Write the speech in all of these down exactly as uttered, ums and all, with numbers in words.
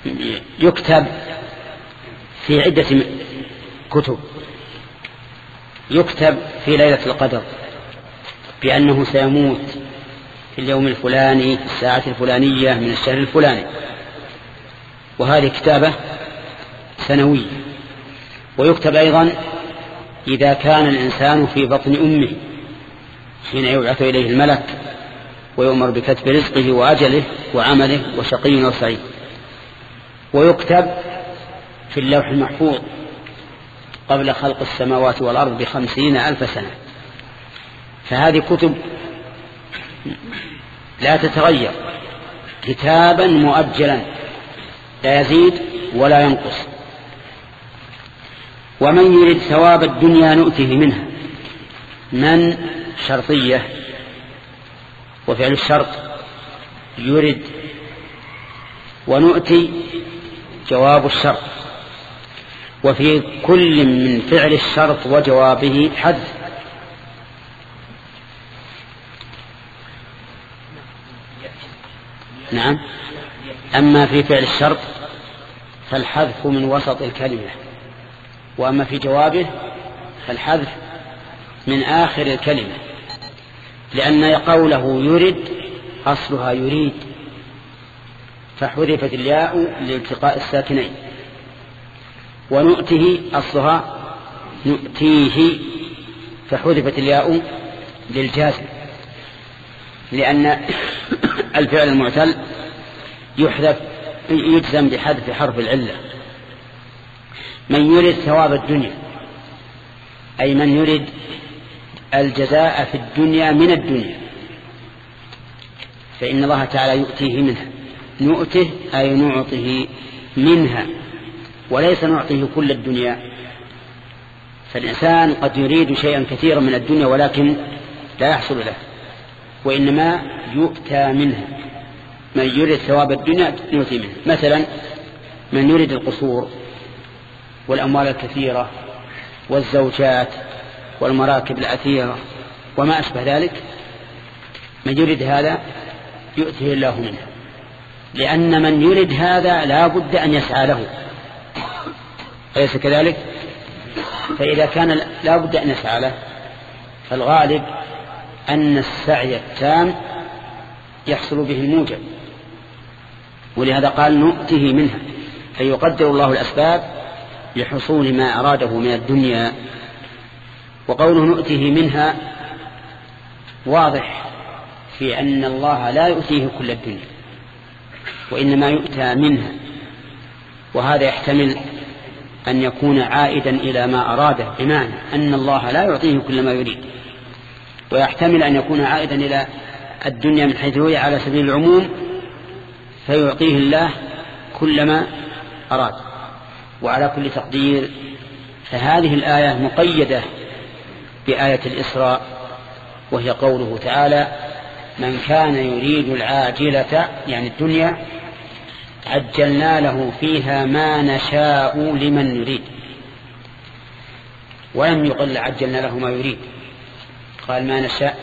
يكتب في عدة كتب. يكتب في ليلة القدر بأنه سيموت في اليوم الفلاني في الساعة الفلانية من الشهر الفلاني، وهذه كتابة سنوية. ويكتب أيضا إذا كان الإنسان في بطن أمه حين يبعث إليه الملك ويؤمر بكتب رزقه وأجله وعمله وشقي أو سعيد. ويكتب في اللوح المحفوظ قبل خلق السماوات والأرض بخمسين ألف سنة. فهذه كتب لا تتغير، كتابا مؤجلا لا يزيد ولا ينقص. ومن يريد ثواب الدنيا نؤته منها. من شرطية، وفعل الشرط يرد، ونؤتي جواب الشرط. وفي كل من فعل الشرط وجوابه حذف. نعم. أما في فعل الشرط فالحذف من وسط الكلمة، وأما في جوابه فالحذف من آخر الكلمة، لأن قوله يرد أصلها يريد فحذفت الياء لالتقاء الساكنين. ونؤته أصلها نؤتيه فحذفت الياء للجازم، لأن الفعل المعتل يحذف يجزم بحذف حرف العلة. من يريد ثواب الدنيا أي من يريد الجزاء في الدنيا من الدنيا، فإن الله تعالى يؤتيه منها. نؤته أي نعطيه منها، وليس نعطيه كل الدنيا. فالإنسان قد يريد شيئا كثيرا من الدنيا ولكن لا يحصل له، وإنما يؤتى منها. من يريد ثواب الدنيا نؤتي منه. مثلا من يريد القصور والأموال الكثيرة والزوجات والمراكب الأثيرة وما أشبه ذلك، من يريد هذا يؤتيه الله منه، لأن من يريد هذا لا بد أن يسعى له، أليس كذلك؟ فإذا كان لا بد أن يسعى له فالغالب أن السعي التام يحصل به الموجب، ولهذا قال نؤته منها، فيقدر الله الأسباب لحصول ما أراده من الدنيا. وقوله نؤته منها واضح في أن الله لا يؤتيه كل الدنيا، وإنما يؤتى منها، وهذا يحتمل أن يكون عائدا إلى ما أراده، بمعنى أن الله لا يعطيه كل ما يريد، ويحتمل أن يكون عائدا إلى الدنيا من حيث هي على سبيل العموم، فيعطيه الله كل ما أراد. وعلى كل تقدير فهذه الآية مقيدة بآية الإسراء، وهي قوله تعالى من كان يريد العاجلة يعني الدنيا عجلنا له فيها ما نشاء لمن نريد. ولم يقل عجلنا له ما يريد، قال ما نشاء،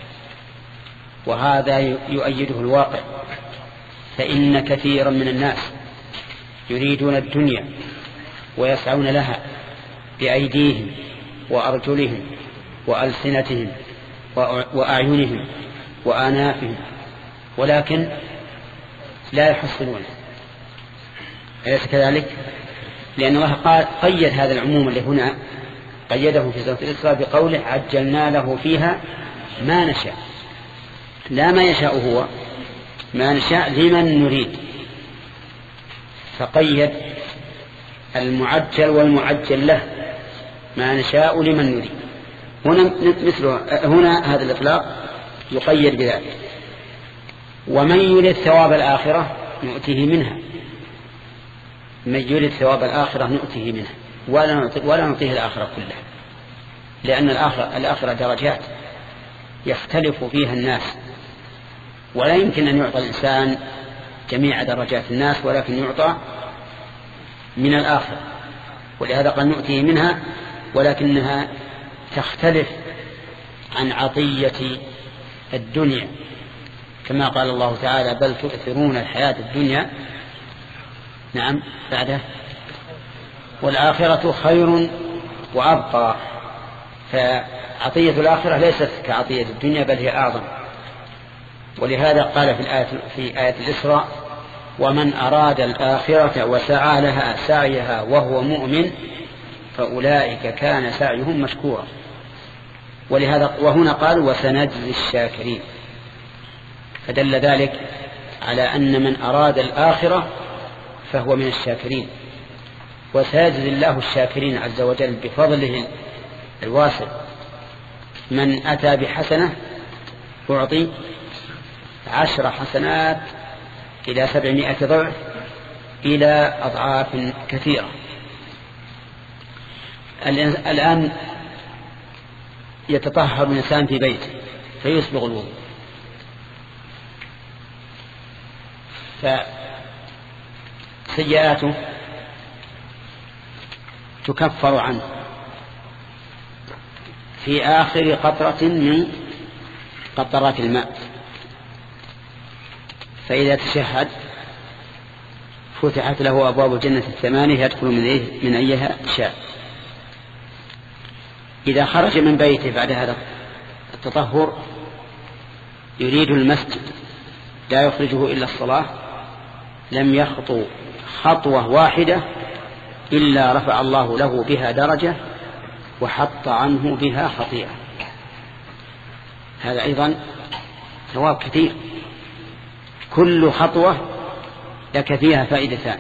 وهذا يؤيده الواقع. فإن كثيرا من الناس يريدون الدنيا ويسعون لها بأيديهم وأرجلهم وألسنتهم وأعينهم وآنافهم، ولكن لا يحصلون، أليس كذلك؟ لأن الله قال قيد هذا العموم اللي هنا قيده في سورة الإسراء بقوله عجلنا له فيها ما نشاء، لا ما يشاء هو، ما نشاء لمن نريد، فقيد المعجل والمعجل له ما نشاء لمن نريد. هنا مثله هنا هذا الإطلاق يقيد بذلك. ومن يريد ثواب الآخرة نؤتيه منها. من يريد ثواب الآخرة نؤتيه منها ولا نعطيه, ولا نعطيه الآخرة كلها، لأن الآخرة, الآخرة درجات يختلف فيها الناس، ولا يمكن أن يعطى الإنسان جميع درجات الناس، ولكن يعطى من الآخرة. ولهذا قال نؤتيه منها، ولكنها تختلف عن عطية الدنيا، كما قال الله تعالى بل تؤثرون الحياة الدنيا نعم بعده والآخرة خير وأبقى. فعطية الآخرة ليست كعطية الدنيا بل هي أعظم. ولهذا قال في الآية في آية الإسراء ومن أراد الآخرة وسعى لها سعيها وهو مؤمن فأولئك كان سعيهم مشكورا. ولهذا وهنا قال وسنجزي الشاكرين، فدل ذلك على أن من أراد الآخرة فهو من الشاكرين، وسيجزي الله الشاكرين عز وجل بفضله الواسع. من أتى بحسنة أعطي عشر حسنات إلى سبعمائة ضعف إلى أضعاف كثيرة. الآن يتطهر الإنسان في بيته فيسبغ الوضوء، فسيئاته تكفر عنه في آخر قطرة من قطرات الماء. فإذا تشهد فتحت له أبواب الجنة الثمانية يدخل من, من أيها شاء. إذا خرج من بيته بعد هذا التطهر يريد المسجد لا يخرجه إلا الصلاة لم يخطو خطوة واحدة إلا رفع الله له بها درجة وحط عنه بها خطيئة. هذا أيضا ثواب كثير، كل خطوة لك فيها فائدتان.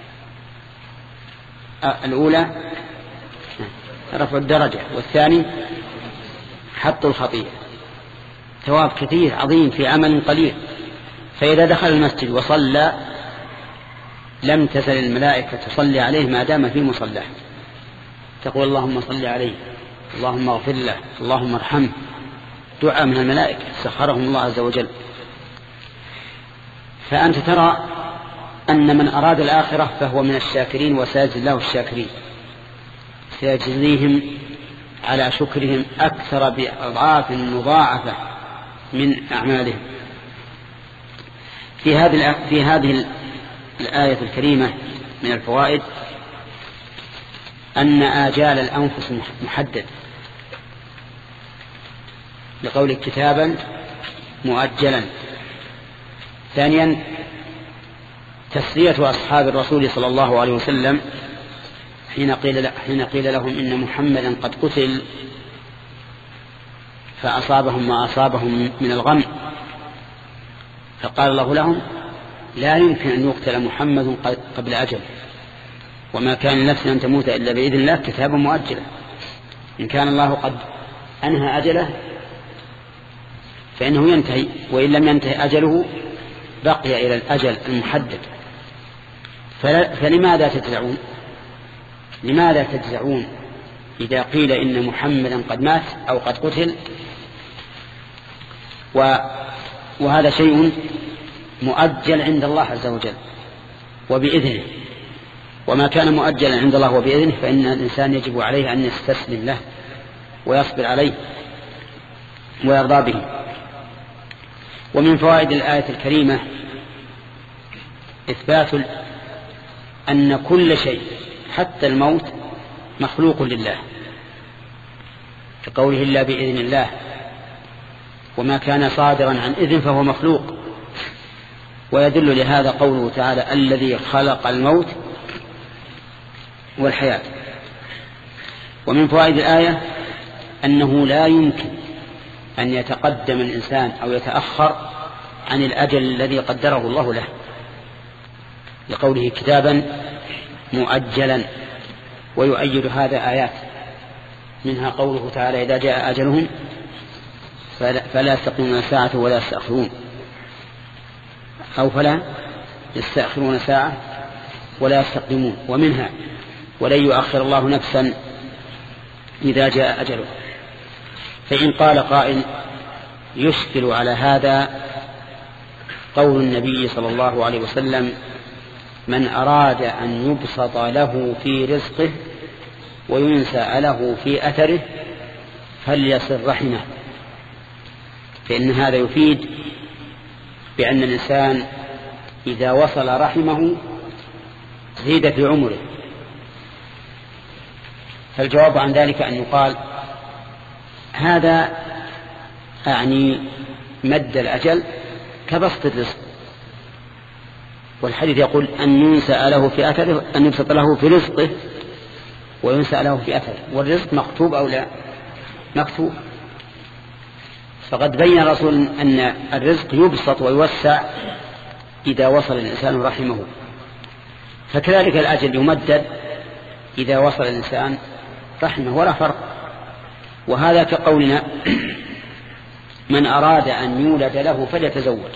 الأولى رفع الدرجة، والثاني حط الخطيئة. ثواب كثير عظيم في عمل قليل. فإذا دخل المسجد وصلى لم تزل الملائكة تصلي عليه ما دام في مصلاه، تقول اللهم صل عليه، اللهم اغفر له، اللهم ارحمه، دعاء من الملائكة سخرهم الله عز وجل. فأنت ترى أن من أراد الآخرة فهو من الشاكرين، وسيجزي الله الشاكرين، سيجزيهم على شكرهم أكثر بأضعاف مضاعفة من أعمالهم. في هذه في هذه الآية الكريمة من الفوائد أن آجال الأنفس محدد لقول كتابا مؤجلا. ثانيا تسلية أصحاب الرسول صلى الله عليه وسلم حين قيل حين قيل لهم إن محمدا قد قتل فأصابهم ما أصابهم من الغم، فقال الله لهم لا يمكن أن يقتل محمد قبل أجل، وما كان لنفس أن تموت إلا بإذن الله كتابا مؤجلا. إن كان الله قد أنهى أجله فإنه ينتهي، وإن لم ينتهي أجله بقي إلى الأجل المحدد. فلماذا تجزعون لماذا تجزعون إذا قيل إن محمدا قد مات أو قد قتل؟ وهذا شيء مؤجل عند الله عز وجل وبإذنه، وما كان مؤجلا عند الله وبإذنه فإن الإنسان يجب عليه أن يستسلم له ويصبر عليه ويرضى به. ومن فوائد الآية الكريمة إثبات أن كل شيء حتى الموت مخلوق لله، كقوله إلا بإذن الله، وما كان صادرا عن إذن فهو مخلوق. ويدل لهذا قوله تعالى الذي خلق الموت والحياة. ومن فوائد الآية أنه لا يمكن أن يتقدم الإنسان أو يتأخر عن الأجل الذي قدره الله له، لقوله كتابا مؤجلا. ويؤيد هذا آيات منها قوله تعالى إذا جاء أجلهم فلا يستقيمون ساعة ولا يستأخرون، أو فلا يستأخرون ساعة ولا يستقيمون. ومنها ولن يؤخر الله نفسا إذا جاء أجله. فإن قال قائل يشكل على هذا قول النبي صلى الله عليه وسلم من أراد أن يبسط له في رزقه وينسى له في أثره فليصل رحمه، فإن هذا يفيد بأن الإنسان إذا وصل رحمه زيد في عمره. فالجواب عن ذلك أن يقال هذا أعني مد الأجل كبسط الرزق، والحديث يقول أن ينسأ له في أثره، أن يبسط له في رزقه وينسأ له في أثره، والرزق مكتوب أو لا؟ مكتوب. فقد بين الرسول أن الرزق يبسط ويوسع إذا وصل الإنسان رحمه، فكذلك الأجل يمدد إذا وصل الإنسان رحمه، ولا فرق. وهذا كقولنا من أراد أن يولد له فليتزوج.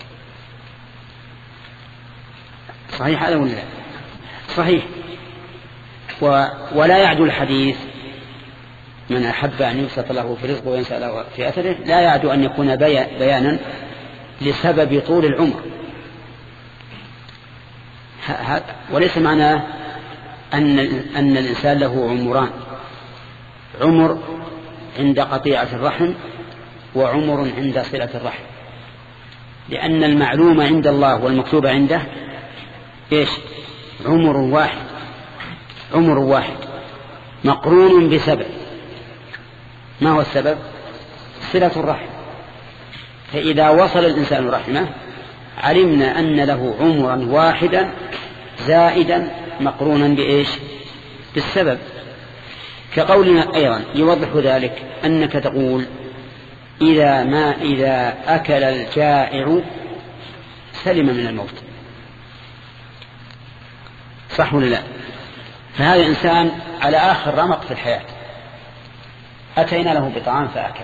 صحيح هذا ولا لا؟ صحيح. و... ولا يعدو الحديث من أحب أن يبسط له في رزقه وينسأ له في أثره، لا يعدو أن يكون بي... بيانا لسبب طول العمر. ه... ه... وليس معناه أن... أن الإنسان له عمران، عمر عند قطيعة الرحم وعمر عند صلة الرحم، لأن المعلوم عند الله والمكتوب عنده إيش؟ عمر واحد، عمر واحد مقرون بسبب. ما هو السبب؟ صلة الرحم. فإذا وصل الإنسان رحمه علمنا أن له عمرا واحدا زائدا مقرونا بإيش؟ بالسبب. كقولنا أيضا يوضح ذلك أنك تقول إذا ما إذا أكل الجائع سلم من الموت، صح ولا لا؟ فهذا إنسان على آخر رمق في الحياة، أتينا له بطعام فأكل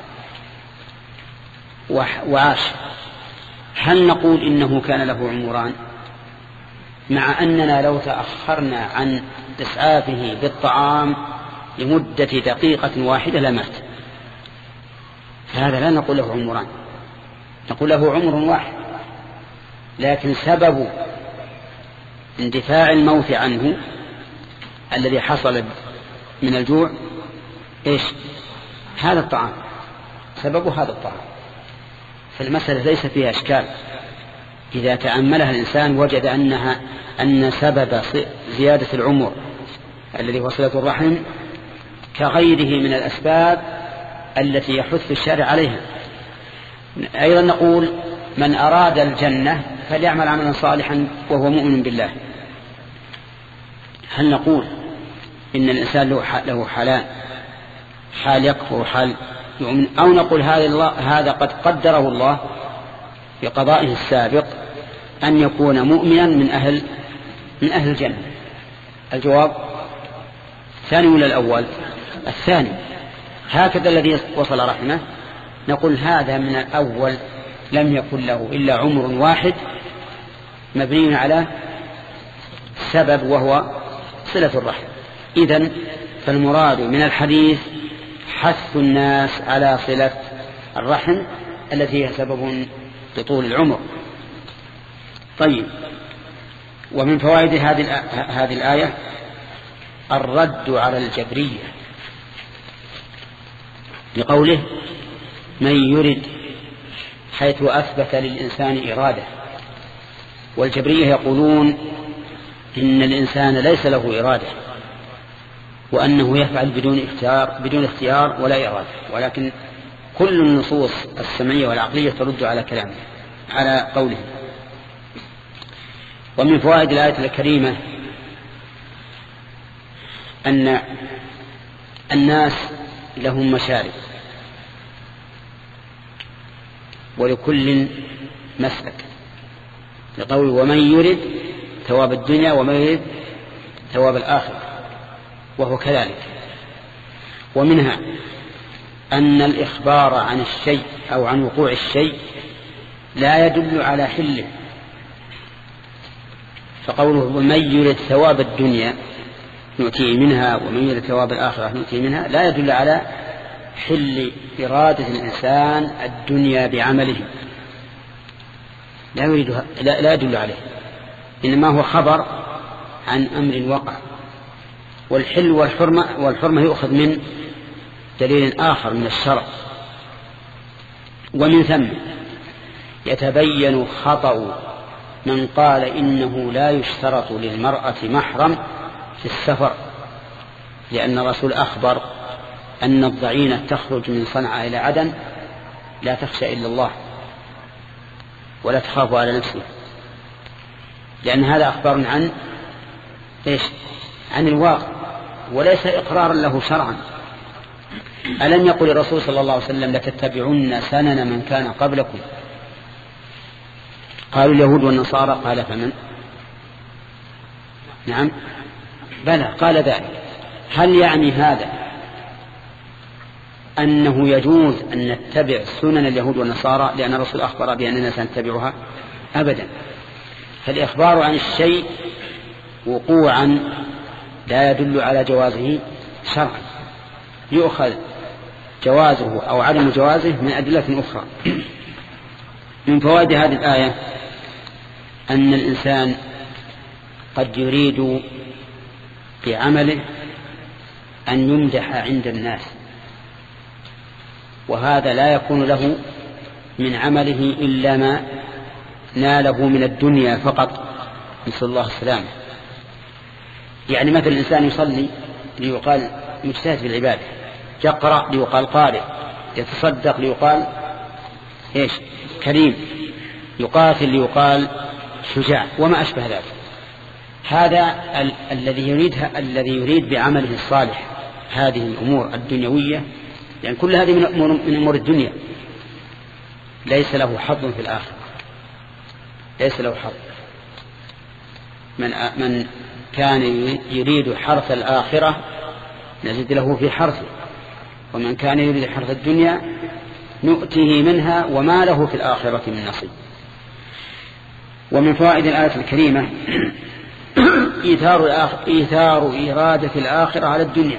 وعاش، هل نقول إنه كان له عمران؟ مع أننا لو تأخرنا عن إسعافه بالطعام لمدة دقيقة واحدة لمات، فهذا لا نقول له عمران، نقول له عمر واحد، لكن سبب اندفاع الموت عنه الذي حصل من الجوع إيش؟ هذا الطعام، سبب هذا الطعام. فالمسألة ليس فيها إشكال، إذا تأملها الإنسان وجد أنها أن سبب زيادة العمر الذي هو صلة الرحم كغيره من الأسباب التي يحث الشارع عليها. أيضا نقول من أراد الجنة فليعمل عملا صالحا وهو مؤمن بالله. هل نقول إن الإنسان له حالان، حال يكفر وحال يؤمن، أو نقول هذا, الله هذا قد قدره الله بقضائه السابق أن يكون مؤمنا من أهل من أهل الجنة؟ الجواب الثاني ولا الأول؟ الثاني. هكذا الذي وصل رحمه نقول هذا من الأول لم يكن له إلا عمر واحد مبني على سبب وهو صلة الرحم. إذن فالمراد من الحديث حث الناس على صلة الرحم التي هي سبب لطول العمر. طيب، ومن فوائد هذه هذه الآية الرد على الجبرية بقوله من يرد، حيث أثبت للإنسان إرادة. والجبرية يقولون إن الإنسان ليس له إرادة، وأنه يفعل بدون اختيار بدون اختيار ولا إرادة، ولكن كل النصوص السمعية والعقلية ترد على كلامه على قوله. ومن فوائد الآية الكريمة أن الناس لهم مشارب ولكل مسلك، لقول ومن يرد ثواب الدنيا ومن يرد ثواب الآخرة، وهو كذلك. ومنها أن الإخبار عن الشيء أو عن وقوع الشيء لا يدل على حله، فقوله ومن يرد ثواب الدنيا نؤتيه منها ومن يرد ثواب الآخرة نؤتيه منها لا يدل على حل إرادة الإنسان الدنيا بعمله، لا يريدها، لا, لا يدل عليه، إنما هو خبر عن أمر وقع. والحل والحرمة والحرمة يؤخذ من دليل آخر من الشرع. ومن ثم يتبين خطأ من قال إنه لا يشترط للمرأة محرم في السفر، لأن الرسول أخبر أن الضعينة تخرج من صنعاء إلى عدن لا تخشى إلا الله ولا تخاف على نفسه، لأن هذا أخبار عن إيش؟ عن الواقع وليس إقرارا له شرعا. ألم يقل الرسول صلى الله عليه وسلم لتتبعن سنن من كان قبلكم؟ قالوا اليهود والنصارى، قال فمن؟ نعم بلى قال ذلك. هل يعني هذا أنه يجوز أن نتبع سنن اليهود والنصارى لأن الرسول أخبر بأننا سنتبعها؟ أبدا. فالإخبار عن الشيء وقوعا لا يدل على جوازه شرعا، يؤخذ جوازه أو عدم جوازه من أدلة أخرى. من فوائد هذه الآية أن الإنسان قد يريد بعمله أن يمدح عند الناس، وهذا لا يكون له من عمله إلا ما ناله من الدنيا فقط، نسأل الله السلامة. يعني مثل الإنسان يصلي ليقال مجتهد في العبادة، يقرأ ليقال قارئ، يتصدق ليقال إيش؟ كريم، يقاتل ليقال شجاع، وما أشبه ذلك. هذا ال- الذي يريدها الذي يريد بعمله الصالح هذه الأمور الدنيوية، يعني كل هذه من أمور, من أمور الدنيا، ليس له حظ في الآخرة، ليس له حظ. من, من كان يريد حرث الآخرة نزد له في حرثه، ومن كان يريد حرث الدنيا نؤتيه منها وما له في الآخرة من نصيب. ومن فوائد الآية الكريمة إيثار, إيثار إرادة الآخرة على الدنيا،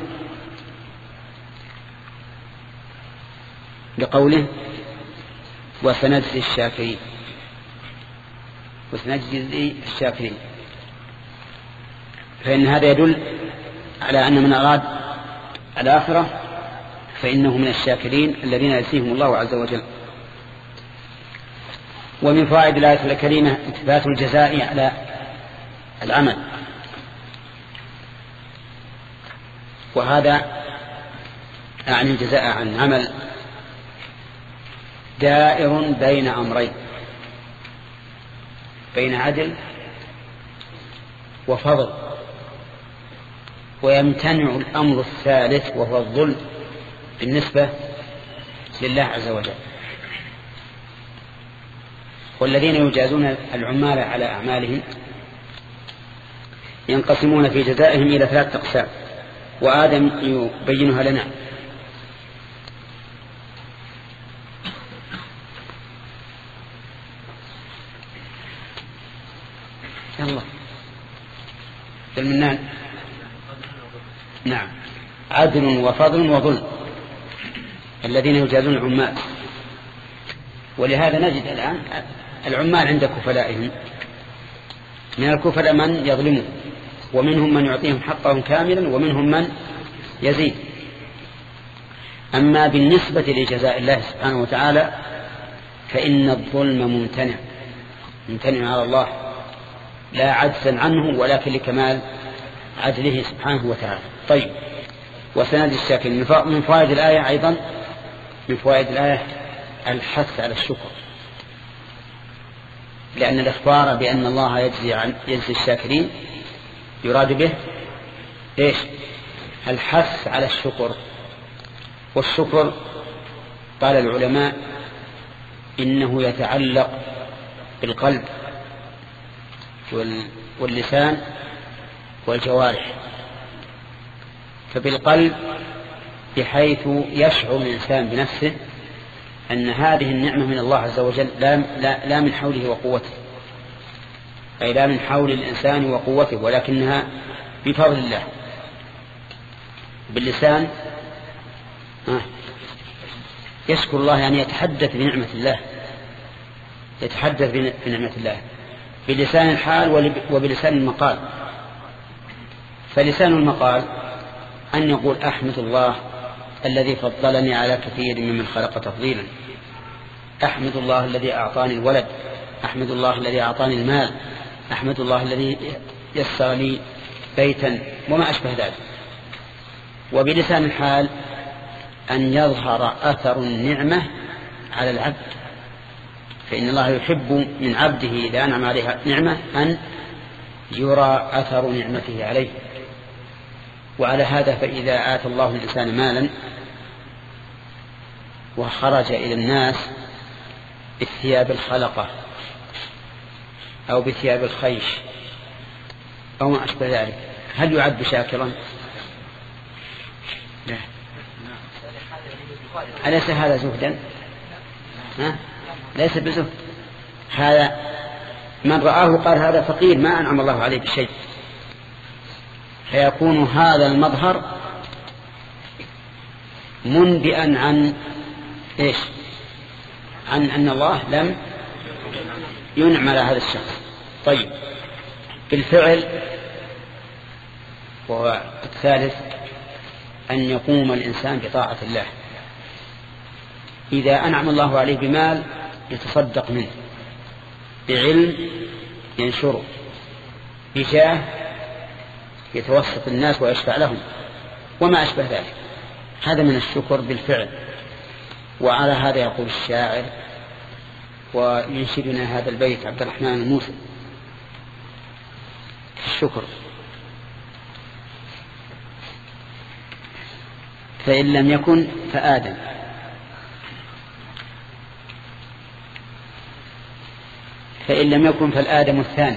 لقوله وسنجزي الشاكرين، وسنجزي الشاكرين، فإن هذا يدل على أن من أراد الآخرة فإنه من الشاكرين الذين يجزيهم الله عز وجل. ومن فوائد الآية الكريمة إثبات الجزاء على العمل، وهذا أعني الجزاء عن عمل دائر بين أمرين، بين عدل وفضل، ويمتنع الأمر الثالث وهو الظلم بالنسبة لله عز وجل. والذين يجازون العمال على أعمالهم ينقسمون في جزائهم إلى ثلاثة أقسام، وآدم يبينها لنا. يلا المنان. نعم، عدل وفضل وظلم، الذين يجازون العمال. ولهذا نجد الآن العمال عند كفلائهم من الكفلاء من يظلمون، ومنهم من يعطيهم حقهم كاملا، ومنهم من يزيد. أما بالنسبة لجزاء الله سبحانه وتعالى فإن الظلم ممتنع، ممتنع على الله، لا عجزا عنه ولكن لكمال عدله سبحانه وتعالى. طيب، وسنجزي الشاكرين. من فوائد الآية أيضا، من فوائد الآية الحث على الشكر، لأن الإخبار بأن الله يجزي عن يجزي الشاكرين يراد به إيش؟ الحث على الشكر. والشكر قال العلماء إنه يتعلق بالقلب واللسان والجوارح. فبالقلب بحيث يشعر الإنسان بنفسه أن هذه النعمة من الله عز وجل، لا, لا, لا من حوله وقوته، أي لا من حول الإنسان وقوته، ولكنها بفضل الله. باللسان يشكر الله، يعني يتحدث بنعمة الله، يتحدث بنعمة الله بلسان الحال وبلسان المقال. فلسان المقال أن يقول أحمد الله الذي فضلني على كثير ممن خلق تفضيلا، أحمد الله الذي أعطاني الولد، أحمد الله الذي أعطاني المال، أحمد الله الذي يسر لي بيتا، وما أشبه ذلك. وبلسان الحال أن يظهر أثر النعمة على العبد، فإن الله يحب من عبده إذا أنعم عليه نعمة أن يرى أثر نعمته عليه. وعلى هذا فإذا آتى الله الإنسان مالا وخرج إلى الناس بالثياب الخلقة أو بثياب الخيش أو ما أشبه ذلك، هل يعد شاكرا؟ لا. أليس هذا زهدا؟ ها؟ ليس بزهد، هذا من رآه قال هذا فقير ما أنعم الله عليه بشيء، فيكون هذا المظهر منبئا عن إيش؟ عن أن الله لم ينعم على هذا الشخص. طيب، بالفعل وهو الثالث أن يقوم الإنسان بطاعة الله. إذا أنعم الله عليه بمال يتصدق منه، بعلم ينشره، بجاه يتوسط الناس ويشفع لهم، وما أشبه ذلك. هذا من الشكر بالفعل. وعلى هذا يقول الشاعر وينشدنا هذا البيت عبد الرحمن الموسى الشكر: فإن لم يكن فآدم، فإن لم يكن فالآدم الثاني.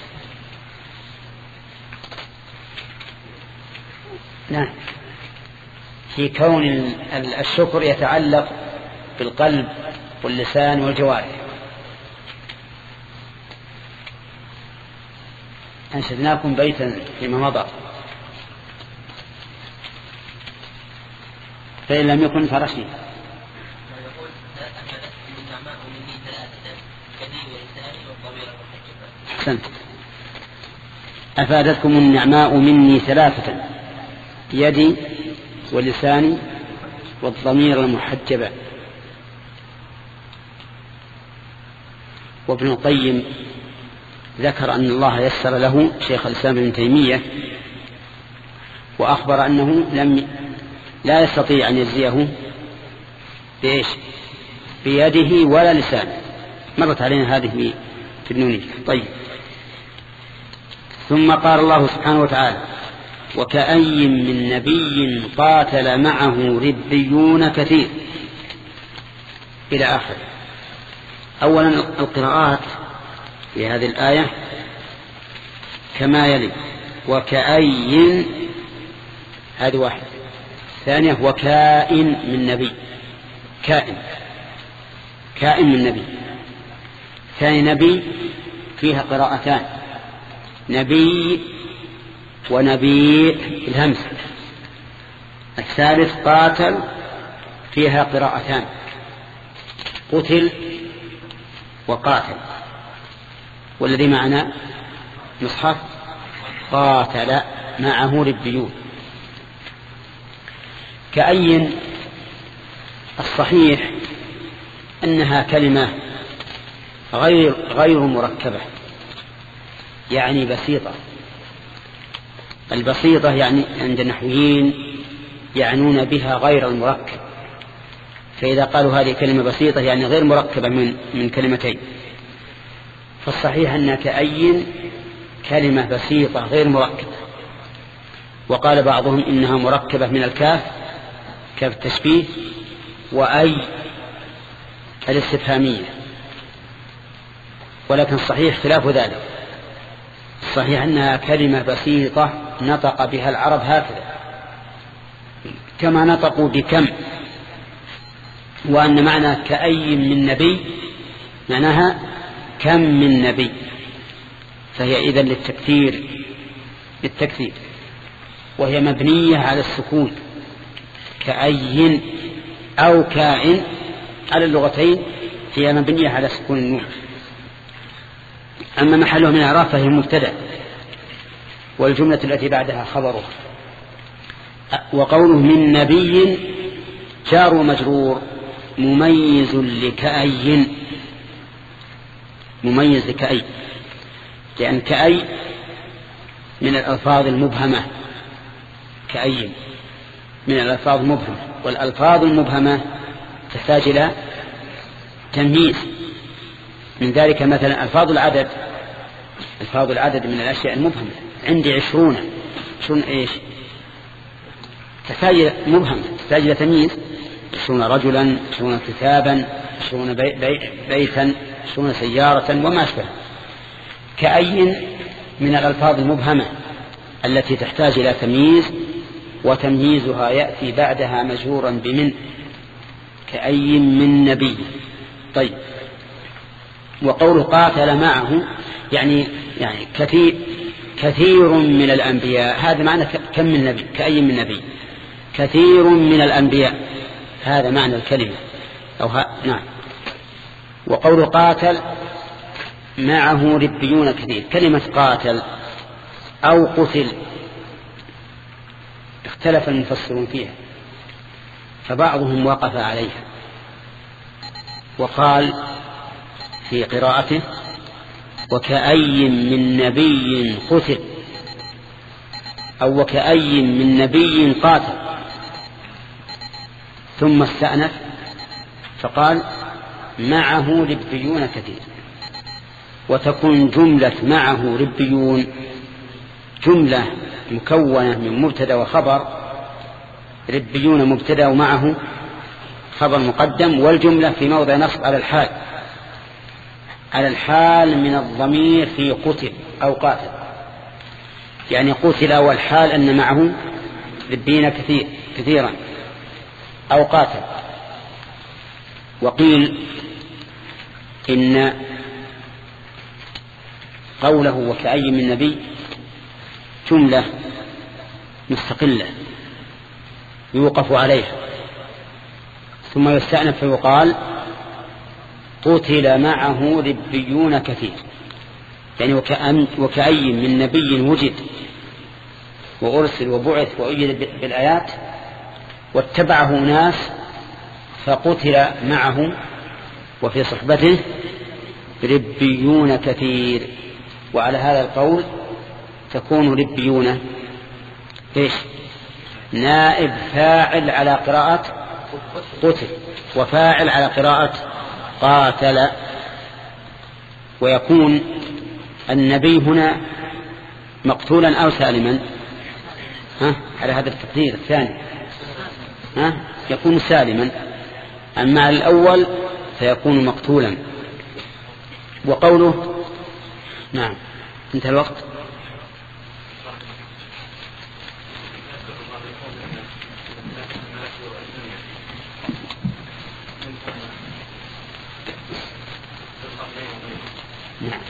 نعم، في كون الشكر يتعلق بالقلب واللسان والجوارح. أنشدناكم بيتا فيما مضى: فإن لم يكن فرشي. أحسنت. أفادتكم النعماء مني ثلاثة: يدي ولساني والضمير المحجبة. وابن القيم ذكر أن الله يسر له شيخ الإسلام ابن تيمية، وأخبر أنه لم لا يستطيع أن يجزيه بإيش؟ بيده ولا لسانه. مرت علينا هذه في النونية. طيب، ثم قال الله سبحانه وتعالى: وكأي من نبي قاتل معه ربيون كثير، إلى آخر. أولا القراءات في هذه الآية كما يلي: وكأي، هذه واحد. ثانية: وكائن من نبي، كائن كائن من نبي. ثاني نبي فيها قراءتان: نبي ونبي الهمس. الثالث قاتل فيها قراءتان: قتل وقاتل. والذي معنا مصحف قاتل معه ربيون. كأي الصحيح أنها كلمة غير غير مركبة، يعني بسيطة. البسيطة يعني عند النحويين يعنون بها غير المركب، فإذا قالوا هذه كلمة بسيطة يعني غير مركبة من من كلمتين. فالصحيح أن كأي كلمة بسيطة غير مركبة. وقال بعضهم إنها مركبة من الكاف، كاف التشبيه، وأي الاستفهامية، ولكن الصحيح خلاف ذلك. الصحيح أنها كلمة بسيطة نطق بها العرب هكذا كما نطقوا بكم، وأن معنى كأي من نبي معناها كم من نبي، فهي إذن للتكثير للتكثير وهي مبنية على السكون. كأي أو كائن على اللغتين هي مبنية على سكون النون. أما محله من الإعراب فهي مبتدأ، والجملة التي بعدها خبره. وقوله من نبي جار ومجرور مميز لكأي، مميز كأي، لأن كأي من الألفاظ المبهمة، كأي من الألفاظ المبهمة، والألفاظ المبهمة تحتاج إلى تمييز. من ذلك مثلا ألفاظ العدد، ألفاظ العدد من الأشياء المبهمة. عندي عشرون، عشرون إيش؟ تحتاج مبهم، تحتاج إلى تمييز. عشرون رجلا، عشرون كتابا، عشرون بي بي بيتا، عشرون سيارة وما أشبه. كأي من الألفاظ المبهمة التي تحتاج إلى تمييز، وتمييزها يأتي بعدها مجرورا بمن، كأي من نبي. طيب، وقوله قاتل معه يعني يعني كثير كثير من الأنبياء، هذا معنى كم من نبي، كأي من نبي، كثير من الأنبياء، هذا معنى الكلمة أو ها... نعم. وقوله قاتل معه ربيون كثير، كلمة قاتل أو قتل اختلف المفسرون فيها، فبعضهم وقف عليها وقال في قراءته وكأي من نبي قتل، أو وكأي من نبي قاتل، ثم استأنف فقال معه ربيون كثير. وتكون جملة معه ربيون جملة مكونة من مبتدا وخبر، ربيون مبتدا ومعه خبر مقدم، والجملة في موضع نصب على الحال، على الحال من الضمير في قتل أو قاتل، يعني قتل والحال أن معه ربيين كثير كثيرا أو قاتل. وقيل إن قوله وكأي من نبي جملة مستقلة يوقف عليها، ثم يستأنف فيقال قتل معه ربيون كثير، يعني وكأي من نبي وجد وأرسل وبعث وأيد بالآيات واتبعه ناس فقتل معه وفي صحبته ربيون كثير. وعلى هذا القول تكون ربيون إيش؟ نائب فاعل على قراءة قتل، وفاعل على قراءة قاتل. ويكون النبي هنا مقتولا أو سالما؟ ها؟ على هذا التقدير الثاني ها؟ يكون سالما، أما الأول فيكون مقتولا. وقوله نعم انتهى الوقت. نعم.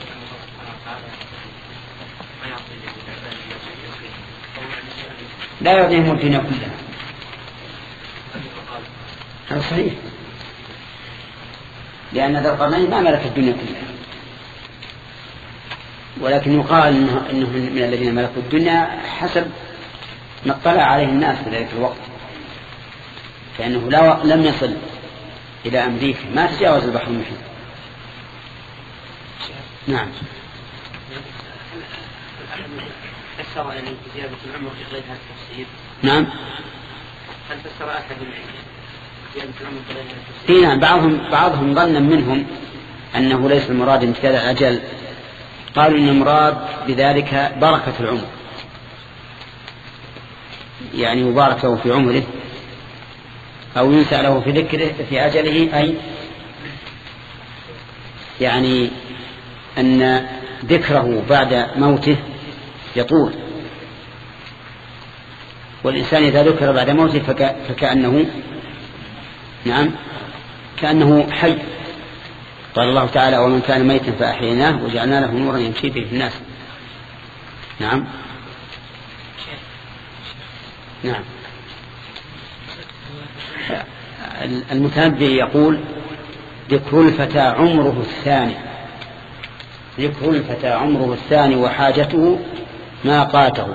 لا يعطيهم الدنيا كلها، هذا صحيح، لأن ذا القرنين ما ملك الدنيا كلها، ولكن يقال إنه, إنه من الذين ملكوا الدنيا حسب ما اطلع عليه الناس في ذلك الوقت، فإنه لا لم يصل إلى أمريكا، ما تجاوز البحر المحيط. نعم. فسر أن زيادة العمر في غير هذا التفسير. نعم. هل فسر أحد زيادة العمر في غير هذا التفسير؟ نعم. بعضهم بعضهم ظن منهم أنه ليس المراد امتداد الأجل، قالوا إن المراد بذلك بركة العمر، يعني يبارك له في عمره أو ينسى له في ذكره في أجله، أي يعني أن ذكره بعد موته يطول، والإنسان إذا ذكر بعد موته فك... فكأنه نعم كأنه حي. قال الله تعالى ومن كان ميتا فأحييناه وجعلنا له نورا يمشي به في الناس. نعم نعم. المتنبي يقول ذكر الفتى عمره الثاني، ذكر الفتى عمره الثاني وحاجته ما قاته.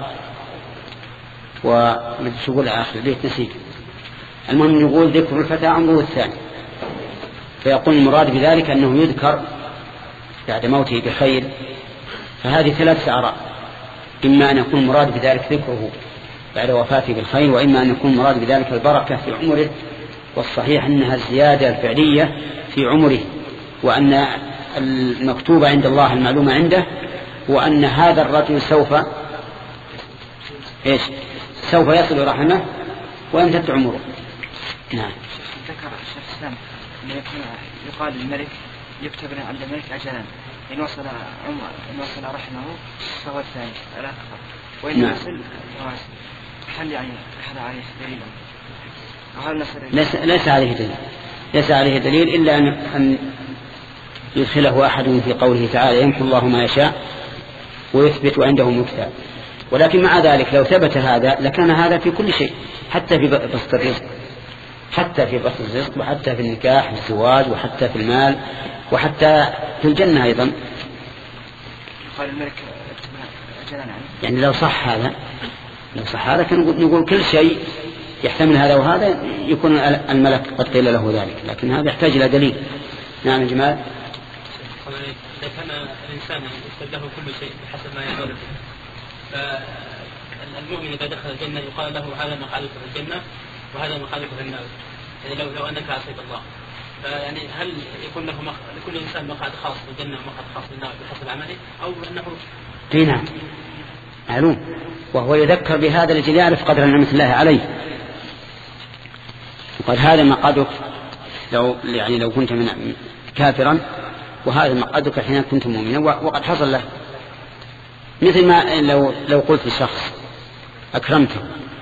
ومتشغل آخر بيت نسيت. المهم يقول ذكر الفتى عمره الثاني، فيقول المراد بذلك أنه يذكر بعد موته بخير، فهذه ثلاث آراء، إما أن يكون مراد بذلك ذكره بعد وفاته بالخير، وإما أن يكون مراد بذلك البركة في عمره، والصحيح أنها الزيادة الفعلية في عمره، وأن المكتوب عند الله المعلومة عنده، وأن هذا الرجل سوف إيش سوف يصل رحمه ويمتد عمره. نعم. ذكر الشيخ الإسلام أن يكون يقال للملك يكتب عند الملك أجلا، إن وصل عمر إن وصل رحمه فهو الثاني الأكثر، وإن نعم. وصل هل يعني هذا عليه دليل؟ ليس, ليس عليه دليل ليس عليه دليل إلا أن, أن يدخله أحد في قوله تعالى يمحو الله ما يشاء ويثبت عنده مكتاب. ولكن مع ذلك لو ثبت هذا لكان هذا في كل شيء، حتى في بسط الرزق، حتى في بسط الرزق، وحتى في النكاح والزواج، وحتى في المال، وحتى في الجنة أيضا. قال الملك يعني لو صح هذا لو صح هذا كان نقول كل شيء يحتمل هذا وهذا يكون الملك قد قيل له ذلك، لكن هذا يحتاج إلى دليل. نعم يا جمال. إذا كان الإنسان يستد له كل شيء بحسب ما يقول، فالمؤمن إذا دخل الجنة يقال له هذا مقعدك في الجنة وهذا مقعدك في النار، يعني لو لو أنك عصيت الله، فيعني هل يكون له مخ... لكل إنسان مقعد خاص في الجنة ومقعد خاص في النار بحسب عمله، أو أنه اي نعم معلوم، وهو يذكر بهذا لجل يعرف قدر نعمة الله عليه. وقال هذا مقعدك لو يعني لو كنت من كافرا، وهذا مقعدك حين كنت مؤمنا، وقد حصل له. مثل ما لو لو قلت لشخص أكرمته،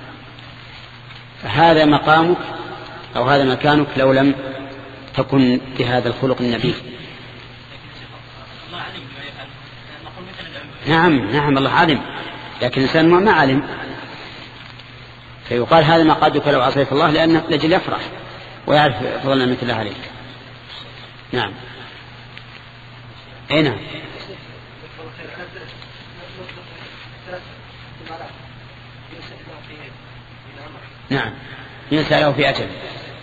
هذا مقامك أو هذا مكانك لو لم تكن بهذا الخلق النبيل. نعم نعم الله علم، لكن الإنسان ما علم، فيقال هذا مقعدك لو عصيت الله، لأنه لجل يفرح ويعرف فضل نعمة الله عليك. نعم. أي نعم. نعم ينسى له في أجل.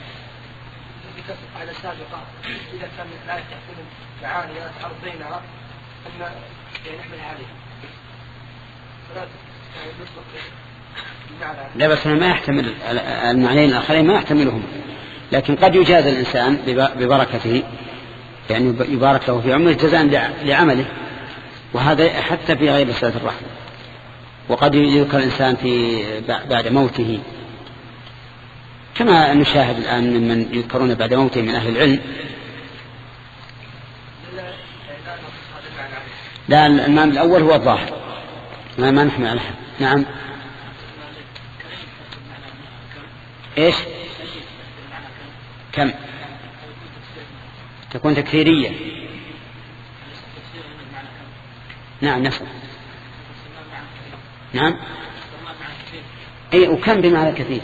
على سابقة إذا كان لا يحتمل معاني يتعرض بينها أن يحمل عليه لا، بس ما يحتمل المعنيين الآخرين ما يحتملهم، لكن قد يجاز الإنسان ببركته، يعني يبارك له في عمره جزاء لعمله، وهذا حتى في غير صلة الرحمة. وقد يذكر الإنسان في بعد موته، كما نشاهد الآن ممن يذكرون بعد موته من أهل العلم. لا، المعنى الأول هو الظاهر، ما ما نحمل على. نعم. إيش كم تكون تكثيرية. نعم نصح. نعم. أي وكم بمعنى كثير،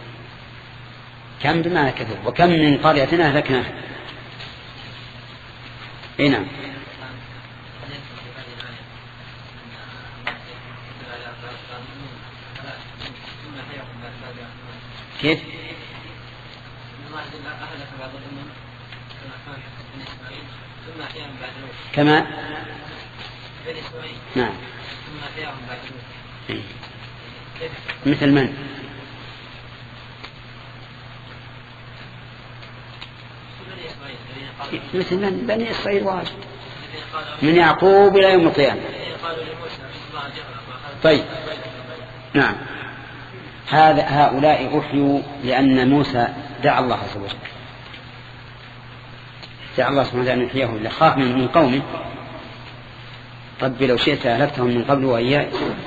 كم بمعنى كثير، وكم من قرية أهلكناها. أي نعم. كيف؟ كما نعم. مثل من؟ مثل من؟ بني إسرائيل واجد من يعقوب إلى يوم القيامة. طيب نعم. هذا هؤلاء أحيوا لأن موسى دعا الله عز وجل، دعا الله سبحانه وتعالى أن يحييهم، لخاف من قومه، ربي لو شئت أهلكتهم من قبل وإياي.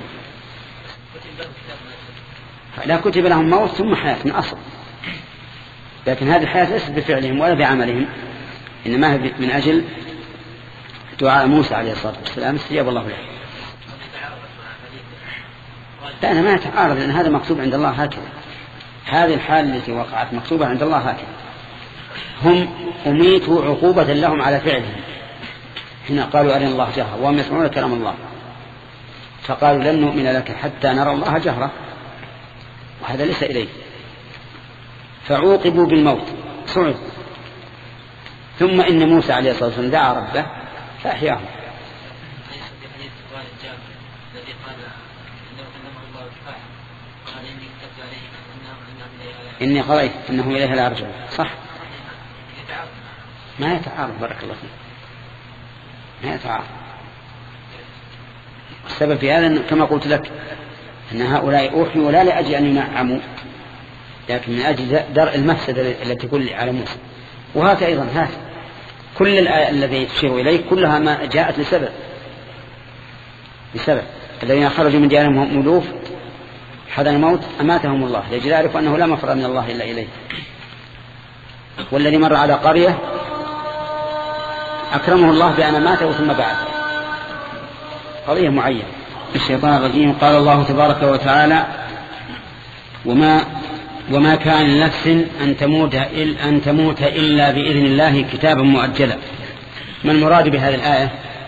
لا كتب لهم موت ثم حياة من أصل، لكن هذه الحياة ليست بفعلهم ولا بعملهم، إنما من أجل دعاء موسى عليه الصلاة والسلام استجاب الله له. لأنها ما يتعارض، لأن هذا مكتوب عند الله هكذا، هذه الحال التي وقعت مكتوبة عند الله هكذا. هم أميتوا عقوبة لهم على فعلهم، هنا قالوا أرنا الله جهرة وهم يسمعون كلام الله، فقالوا لن نؤمن لك حتى نرى الله جهرة، وهذا ليس إليه، فعوقبوا بالموت صعد. ثم إن موسى عليه الصلاة والسلام دعا ربه فأحياهم. الذي قال انه انه الله الفاعل قال اني كتبت عليه انه اني قضيت انه اليها لا ارجع. صح، ما يتعارض. بارك الله فيك، ما يتعارض. السبب في هذا كما قلت لك ان هؤلاء اوحوا لا لاجل ان ينعموا، لكن من اجل درء المفسده التي تكون على موسى. وهذا ايضا هذا كل الآية الذي تشير اليه كلها ما جاءت لسبب لسبب الذين خرجوا من ديارهم هم ألوف حذر الموت أماتهم الله لأجل يعرفوا أنه لا مفر من الله إلا إليه. والذي مر على قرية أكرمه الله بأن ماته ثم بعث. قضية معينة. الشيطان الرجيم. قال الله تبارك وتعالى وما وما كان لنفس أن تموت أن تموت إلا بإذن الله كتابا مؤجلا. ما المراد بهذه الآية؟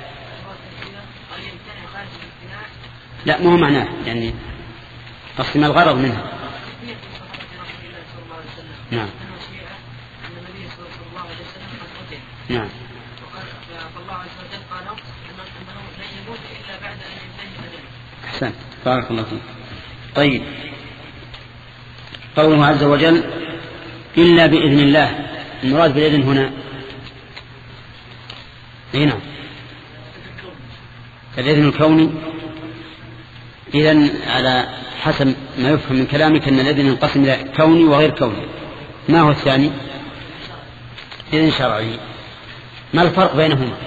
لا مو معناه، يعني قسم الغرض منها. نعم نعم. أحسن، بارك الله فيك. طيب، قوله عز وجل إلا بإذن الله، المراد بالإذن هنا هنا الإذن الكوني. إذن على حسب ما يفهم من كلامك أن الإذن ينقسم إلى كوني وغير كوني. ما هو الثاني؟ إذن شرعي. ما الفرق بينهما؟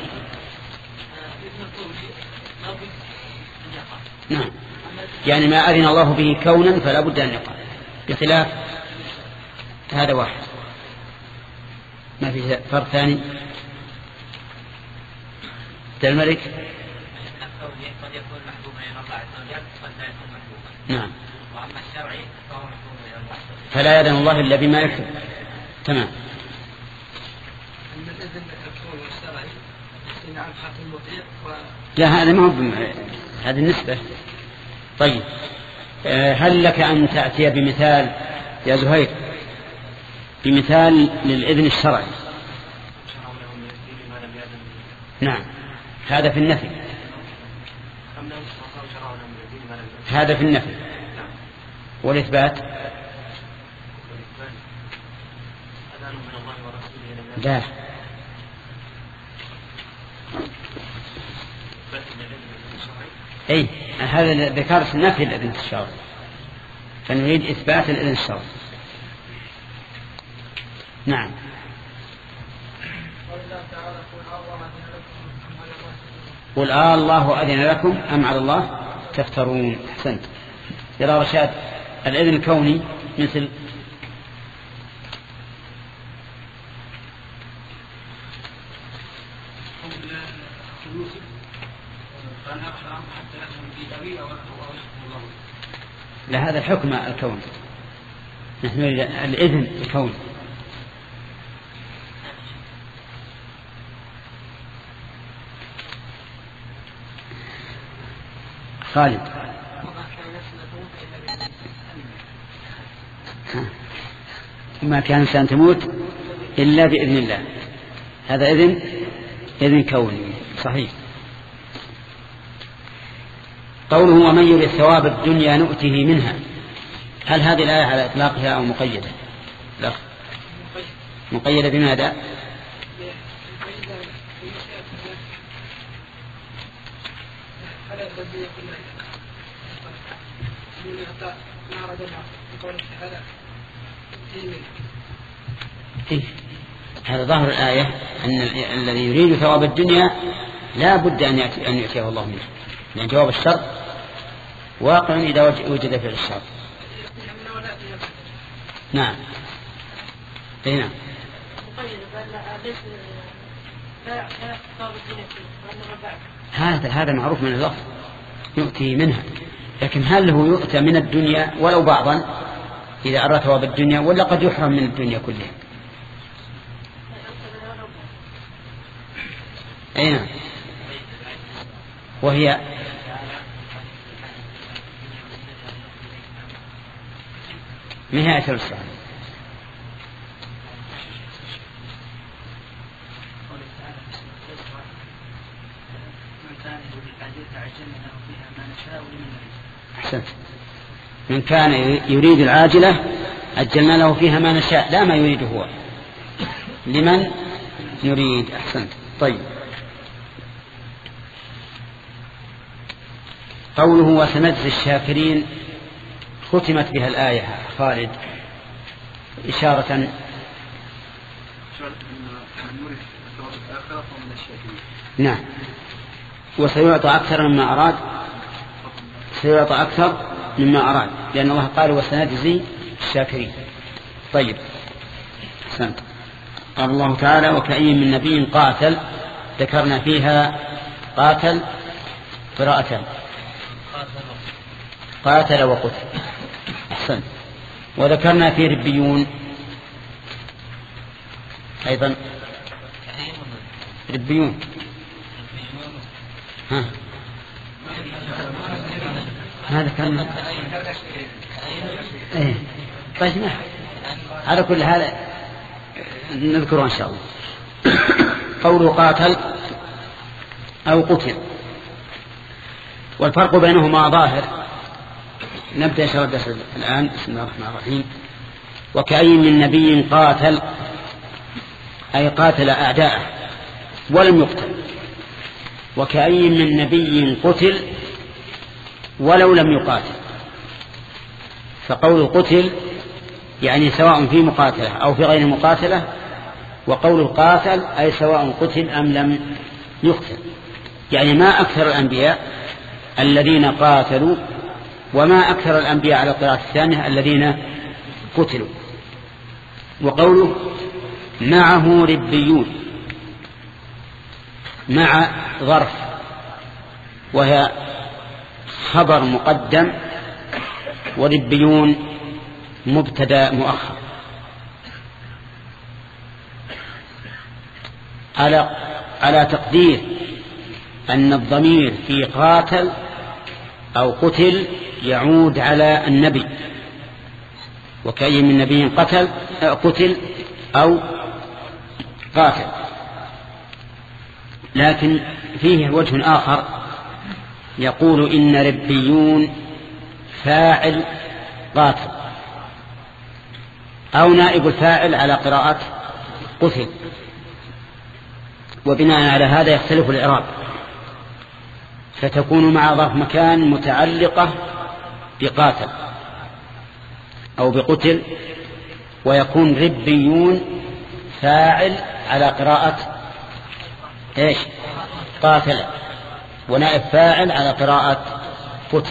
نعم، يعني ما أذن الله به كونا فلا بد أن يقع، بخلاف هذا واحد. ما في فرق ثاني؟ الملك قد يكون محبوبا إلى الله عز وجل قد لا يكون محبوبا. نعم. وأما الشرعي فهو محبوب إلى الله فلا يأذن الله إلا بما يكتب. تمام. لا هذا ما هو، هذه النسبة. طيب، هل لك أن تأتي بمثال يا زهير، بمثال للإذن الشرعي؟ نعم، هذا في النفي. هذا في النفي. والإثبات لا. أي هذا ذكر النفي الإذن الشرعي، فنريد إثبات الإذن الشرعي. نعم. قل آه الله أذن لكم أم على الله تفترون. أحسنت. يرى رشاد الإذن الكوني مثل لا، هذا الحكم الكوني. نحن الإذن الكوني. خالد ما كان إنسان تموت إلا بإذن الله، هذا إذن إذن كوني صحيح. قوله ومن يريد ثواب الدنيا نؤته منها، هل هذه الآية على إطلاقها أو مقيدة؟ لا، مقيدة بماذا؟ إيه؟ هذا ظاهر الآية أن الذي يريد ثواب الدنيا لا بد أن يأتي أن يأتيه الله منه، لأن جواب الشرط واقع إذا وجد فعل الشرط. نعم. إيه نعم. هذا هذا معروف من اللفظ يؤتي منها، لكن هل هو يؤتى من الدنيا ولو بعضا إذا أراد ثواب الدنيا، ولا قد يحرم من الدنيا كلها؟ أين وهي نهاية الرسالة. أحسنت. من كان يريد العاجلة أجلنا له فيها ما نشاء، لا ما يريد هو، لمن يريد. أحسنت. طيب، قوله وسنجزي الشاكرين ختمت بها الآية خالد إشارة نعم، وسيعطى أكثر مما أراد، سيعطى أكثر مما أراد، لأن الله قال وسنجزي الشاكرين. طيب، أحسنت. قال الله تعالى وكأي من نبي قاتل، ذكرنا فيها قاتل قراءتان، قاتل وقتل. أحسنت. وذكرنا في ربيون أيضا، ربيون ها هذا كان ايه. طيب، على كل هذا نذكره إن شاء الله. قوله قاتل أو قتل، والفرق بينهما ظاهر. نبدأ إن شاء الله الدرس الآن. بسم الله الرحمن الرحيم. وكأي من نبي قاتل، أي قاتل أعداءه ولم يقتل، وكأي من نبي قتل ولو لم يقاتل. فقول قتل يعني سواء في مقاتلة أو في غير مقاتلة، وقول القاتل أي سواء قتل أم لم يقتل. يعني ما أكثر الأنبياء الذين قاتلوا، وما أكثر الأنبياء على القراءة الثانية الذين قتلوا. وقوله معه ربيون، مع ظرف وهي خبر مقدم، وربيون مبتدا مؤخر، على على تقدير أن الضمير في قاتل أو قتل يعود على النبي، وكأي من نبي قتل قتل أو قاتل. لكن فيه وجه آخر، يقول إن ربيون فاعل قاتل، أو نائب الفاعل على قراءة قتل، وبناء على هذا يختلف الإعراب، فتكون مع ظرف مكان متعلقة بقاتل أو بقتل، ويكون ربيون فاعل على قراءة إيش؟ قاتل، ونائب فاعل على قراءة قتل.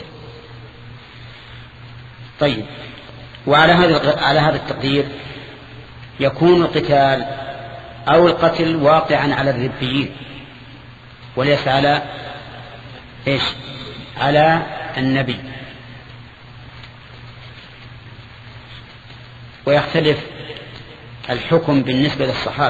طيب، وعلى هذا على هذا التقدير يكون القتال أو القتل واقعا على الربيين، وليس على إيش؟ على النبي. ويختلف الحكم بالنسبة للصحابة،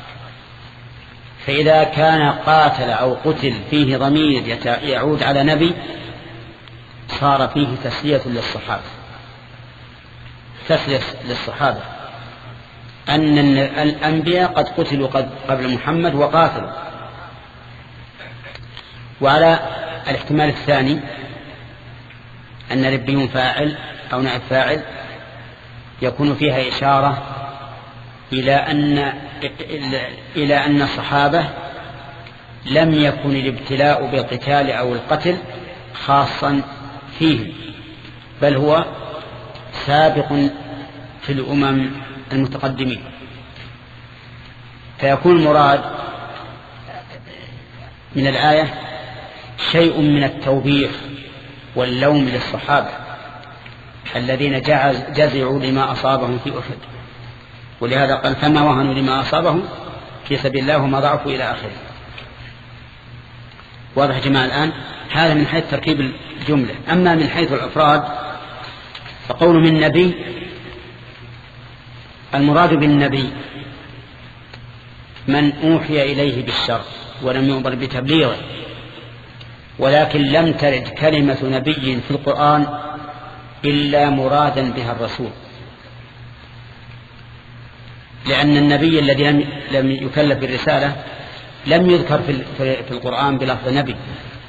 فإذا كان قاتل أو قتل فيه ضمير يعود على نبي صار فيه تسلية للصحابة، تسلية للصحابة أن الأنبياء قد قتلوا قبل محمد وقاتلوا. وعلى الاحتمال الثاني أن ربيون فاعل أو نائب فاعل يكون فيها إشارة إلى أن إلى أن الصحابة لم يكن الابتلاء بالقتال أو القتل خاصا فيهم، بل هو سابق في الأمم المتقدمين. فيكون المراد من الآية شيء من التوبيخ واللوم للصحابة الذين جزعوا لما أصابهم في أحد، ولهذا قال فما وهنوا لما أصابهم في سبيل الله وما ضعفوا إلى آخره. واضح يا جماعة الآن؟ هذا من حيث تركيب الجملة. أما من حيث الأفراد فقول من نبي، المراد بالنبي من أوحي إليه بالشر ولم يؤمر بتبليغه، ولكن لم ترد كلمة نبي في القرآن إلا مرادا بها الرسول، لأن النبي الذي لم يكلف بالرسالة لم يذكر في القرآن بلفظ نبي،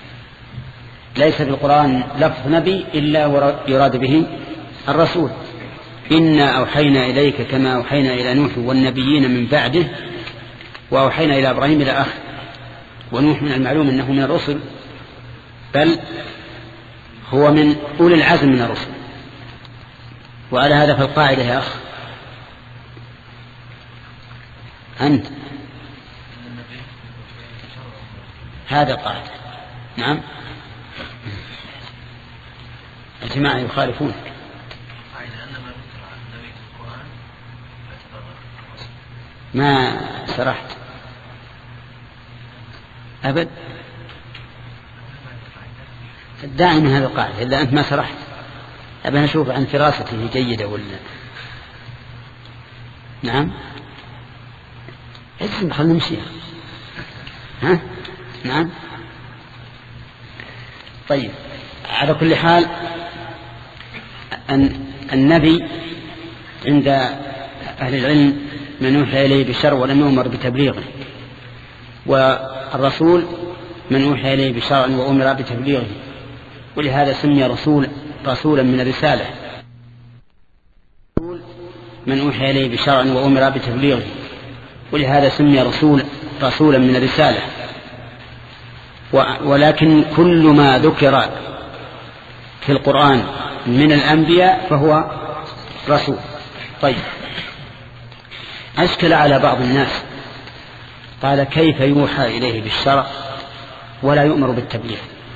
ليس في القرآن لفظ نبي إلا يراد به الرسول. إنا أوحينا إليك كما أوحينا إلى نوح والنبيين من بعده وأوحينا إلى إبراهيم إلى آخره. ونوح من المعلوم أنه من الرسل، بل هو من أولي العزم من الرسل. وعلى هذا فالقاعدة يا أخ أنت هذا القاعدة. نعم الجماعة يخالفون ما سرحت أبد. دعني من هذا القاعدة إلا أنت ما سرحت. أبى نشوف عن فراسته جيدة ولا. نعم اسم خلنا نمشي. ها نعم طيب. على كل حال أن النبي عند أهل العلم من أوحي إليه بالشرع ولم يؤمر بتبليغه، والرسول من أوحي إليه بالشرع وأمر بتبليغه، ولهذا سمي رسول رسولا من الرسالة. من أوحي إليه بالشرع وأمر بتبليغه، ولهذا سمي رسول رسولا من الرسالة. ولكن كل ما ذكر في القرآن من الأنبياء فهو رسول. طيب أشكل على بعض الناس، قال كيف يوحى إليه بالشرع ولا يؤمر بالتبليغ؟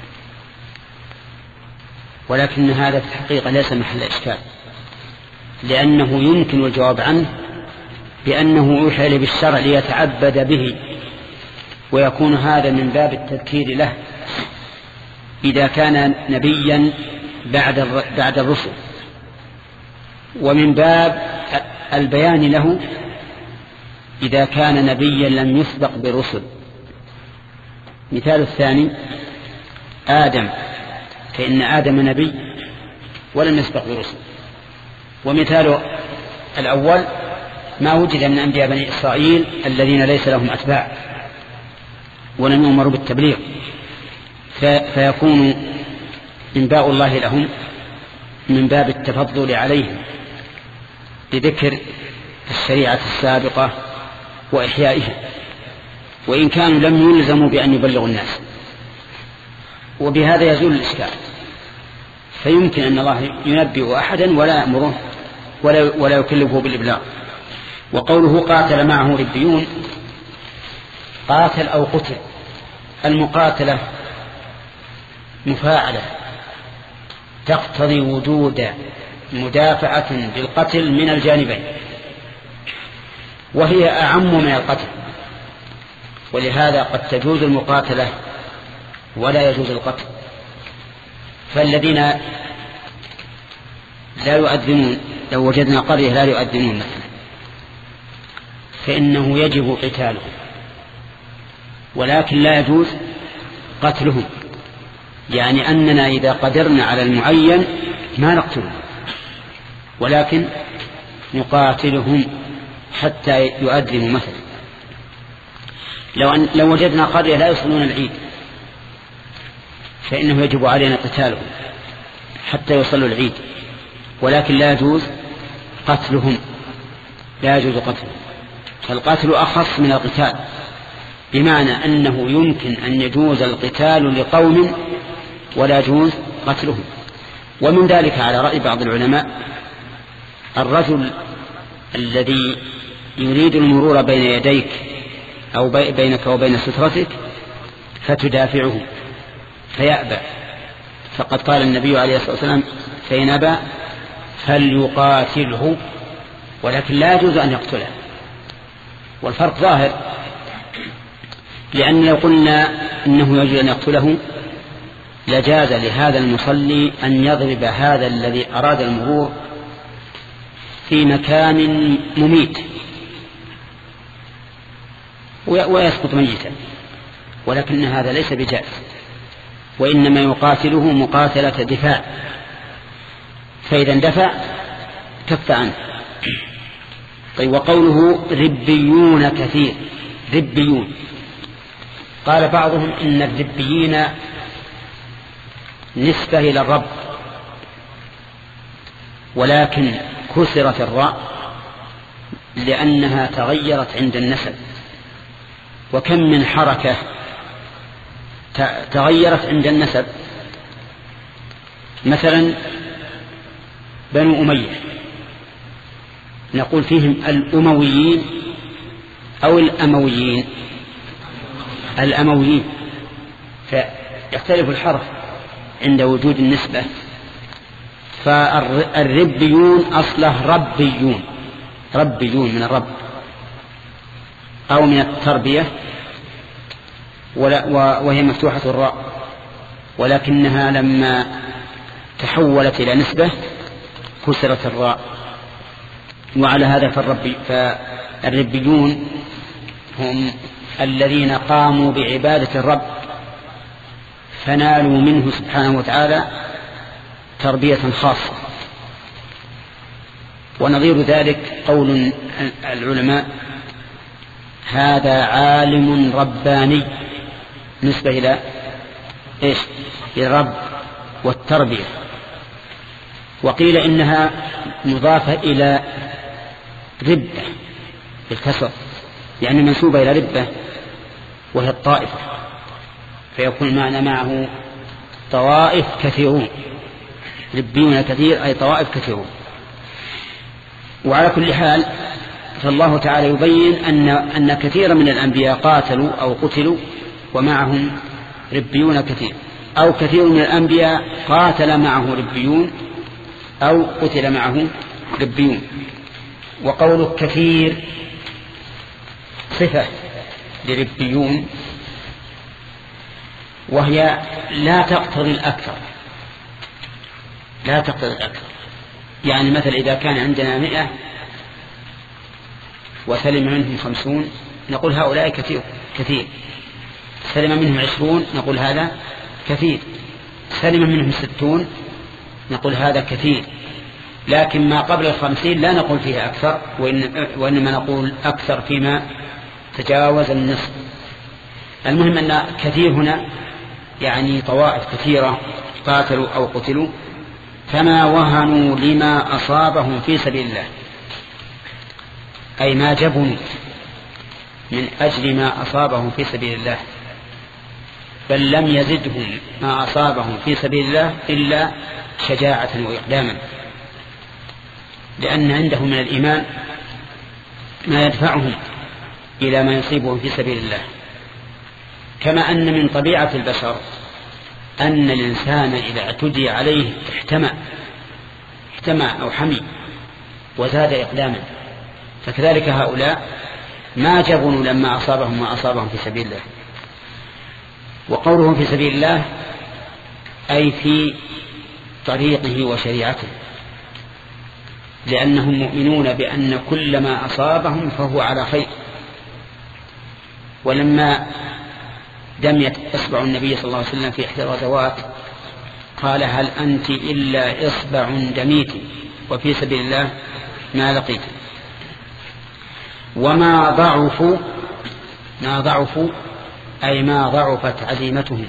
ولكن هذا في الحقيقة ليس محل إشكال، لأنه يمكن الجواب عنه بأنه يوحى إليه بالشرع ليتعبد به، ويكون هذا من باب التذكير له إذا كان نبيا بعد بعد الرسل، ومن باب البيان له إذا كان نبيا لم يسبق برسل. مثال الثاني آدم، فإن آدم نبي ولم يسبق برسل. ومثال الأول ما وجد من أنبياء بني إسرائيل الذين ليس لهم أتباع ولم يؤمروا بالتبليغ، فيكون إنباء الله لهم من باب التفضل عليهم بذكر الشريعة السابقة وإحيائها، وإن كانوا لم يلزموا بأن يبلغوا الناس. وبهذا يزول الإشكال، فيمكن أن الله ينبئ أحدا ولا يأمره ولا, ولا يكلفه بالإبلاغ. وقوله قاتل معه ربيون، قاتل أو قتل. المقاتلة مفاعلة تقتضي وجود مدافعة بالقتل من الجانبين، وهي أعم من القتل، ولهذا قد تجوز المقاتلة ولا يجوز القتل. فالذين لا يؤذنون، لو وجدنا قرية لا يؤذنون مثلا، فإنه يجب قتالهم، ولكن لا يجوز قتلهم، يعني أننا إذا قدرنا على المعين ما نقتلهم، ولكن نقاتلهم حتى يؤذنوا مثلا. لو, أن لو وجدنا قرية لا يصلون العيد فإنه يجب علينا قتالهم حتى يصلوا العيد، ولكن لا يجوز قتلهم، لا يجوز قتلهم. فالقتل أخص من القتال، بمعنى أنه يمكن أن يجوز القتال لقوم ولا يجوز قتلهم. ومن ذلك على رأي بعض العلماء الرجل الذي يريد المرور بين يديك أو بينك وبين سترتك فتدافعه فيأبى، فقد قال النبي عليه الصلاة والسلام فإن أبى فليقاتله، ولكن لا يجوز أن يقتله. والفرق ظاهر، لأن لو قلنا إنه يجوز أن يقتله لجاز لهذا المصلي أن يضرب هذا الذي أراد المرور في مكان مميت ويسقط ميتا، ولكن هذا ليس بجائز، وإنما يقاتله مقاتلة دفاع، فإذا اندفع كف عنه. طيب وقوله ربيون كثير، ربيون، قال بعضهم إن الربيين نسبة إلى الرب، ولكن كسرت الراء لأنها تغيرت عند النسب. وكم من حركة تغيرت عند النسب، مثلا بنو أمية نقول فيهم الأمويين أو الأمويين، الأمويين، فيختلف الحرف عند وجود النسبة. فالربيون أصله ربيون، ربيون من الرب أو من التربية، وهي مفتوحة الراء، ولكنها لما تحولت إلى نسبة كسرت الراء. وعلى هذا فالربي فالربيون هم الذين قاموا بعبادة الرب فنالوا منه سبحانه وتعالى تربية خاصة. ونظير ذلك قول العلماء: هذا عالم رباني، نسبة إلى إيش؟ إلى الرب والتربية. وقيل إنها مضافة إلى ربة بالكسر، يعني منسوبة إلى ربة وهي الطائفة، فيكون المعنى معه طوائف كثيرون، ربيون كثير أي طوائف كثيرون. وعلى كل حال فالله تعالى يبين أن, أن كثيرا من الأنبياء قاتلوا أو قتلوا ومعهم ربيون كثير، أو كثير من الأنبياء قاتل معه ربيون أو قتل معه ربيون. وقول كثير صفة لربيون، وهي لا تقتضي الأكثر، لا تقتضي الأكثر. يعني مثل إذا كان عندنا مئة وسلم منهم خمسون نقول هؤلاء كثير كثير، سلم منهم عشرون نقول هذا كثير، سلم منهم ستون نقول هذا كثير. لكن ما قبل الخمسين لا نقول فيه أكثر، وإنما نقول أكثر فيما تجاوز النصف. المهم أن كثير هنا يعني طوائف كثيرة قاتلوا أو قتلوا، فما وهنوا لما أصابهم في سبيل الله، أي ما جبنوا من أجل ما أصابهم في سبيل الله، بل لم يزدهم ما أصابهم في سبيل الله إلا شجاعة وإقداما، لأن عندهم من الإيمان ما يدفعهم إلى ما يصيبهم في سبيل الله. كما أن من طبيعة البشر أن الإنسان إذا اعتدي عليه احتمى احتمى أو حمي وزاد إقداما، فكذلك هؤلاء ما جبنوا لما أصابهم ما أصابهم في سبيل الله. وقوله في سبيل الله أي في طريقه وشريعته، لأنهم مؤمنون بأن كل ما أصابهم فهو على خير. ولما دميت إصبع النبي صلى الله عليه وسلم في إحدى الغزوات قال: هل أنت إلا إصبع دميت وفي سبيل الله ما لقيت. وما ضعفوا، ما ضعفوا أي ما ضعفت عزيمتهم،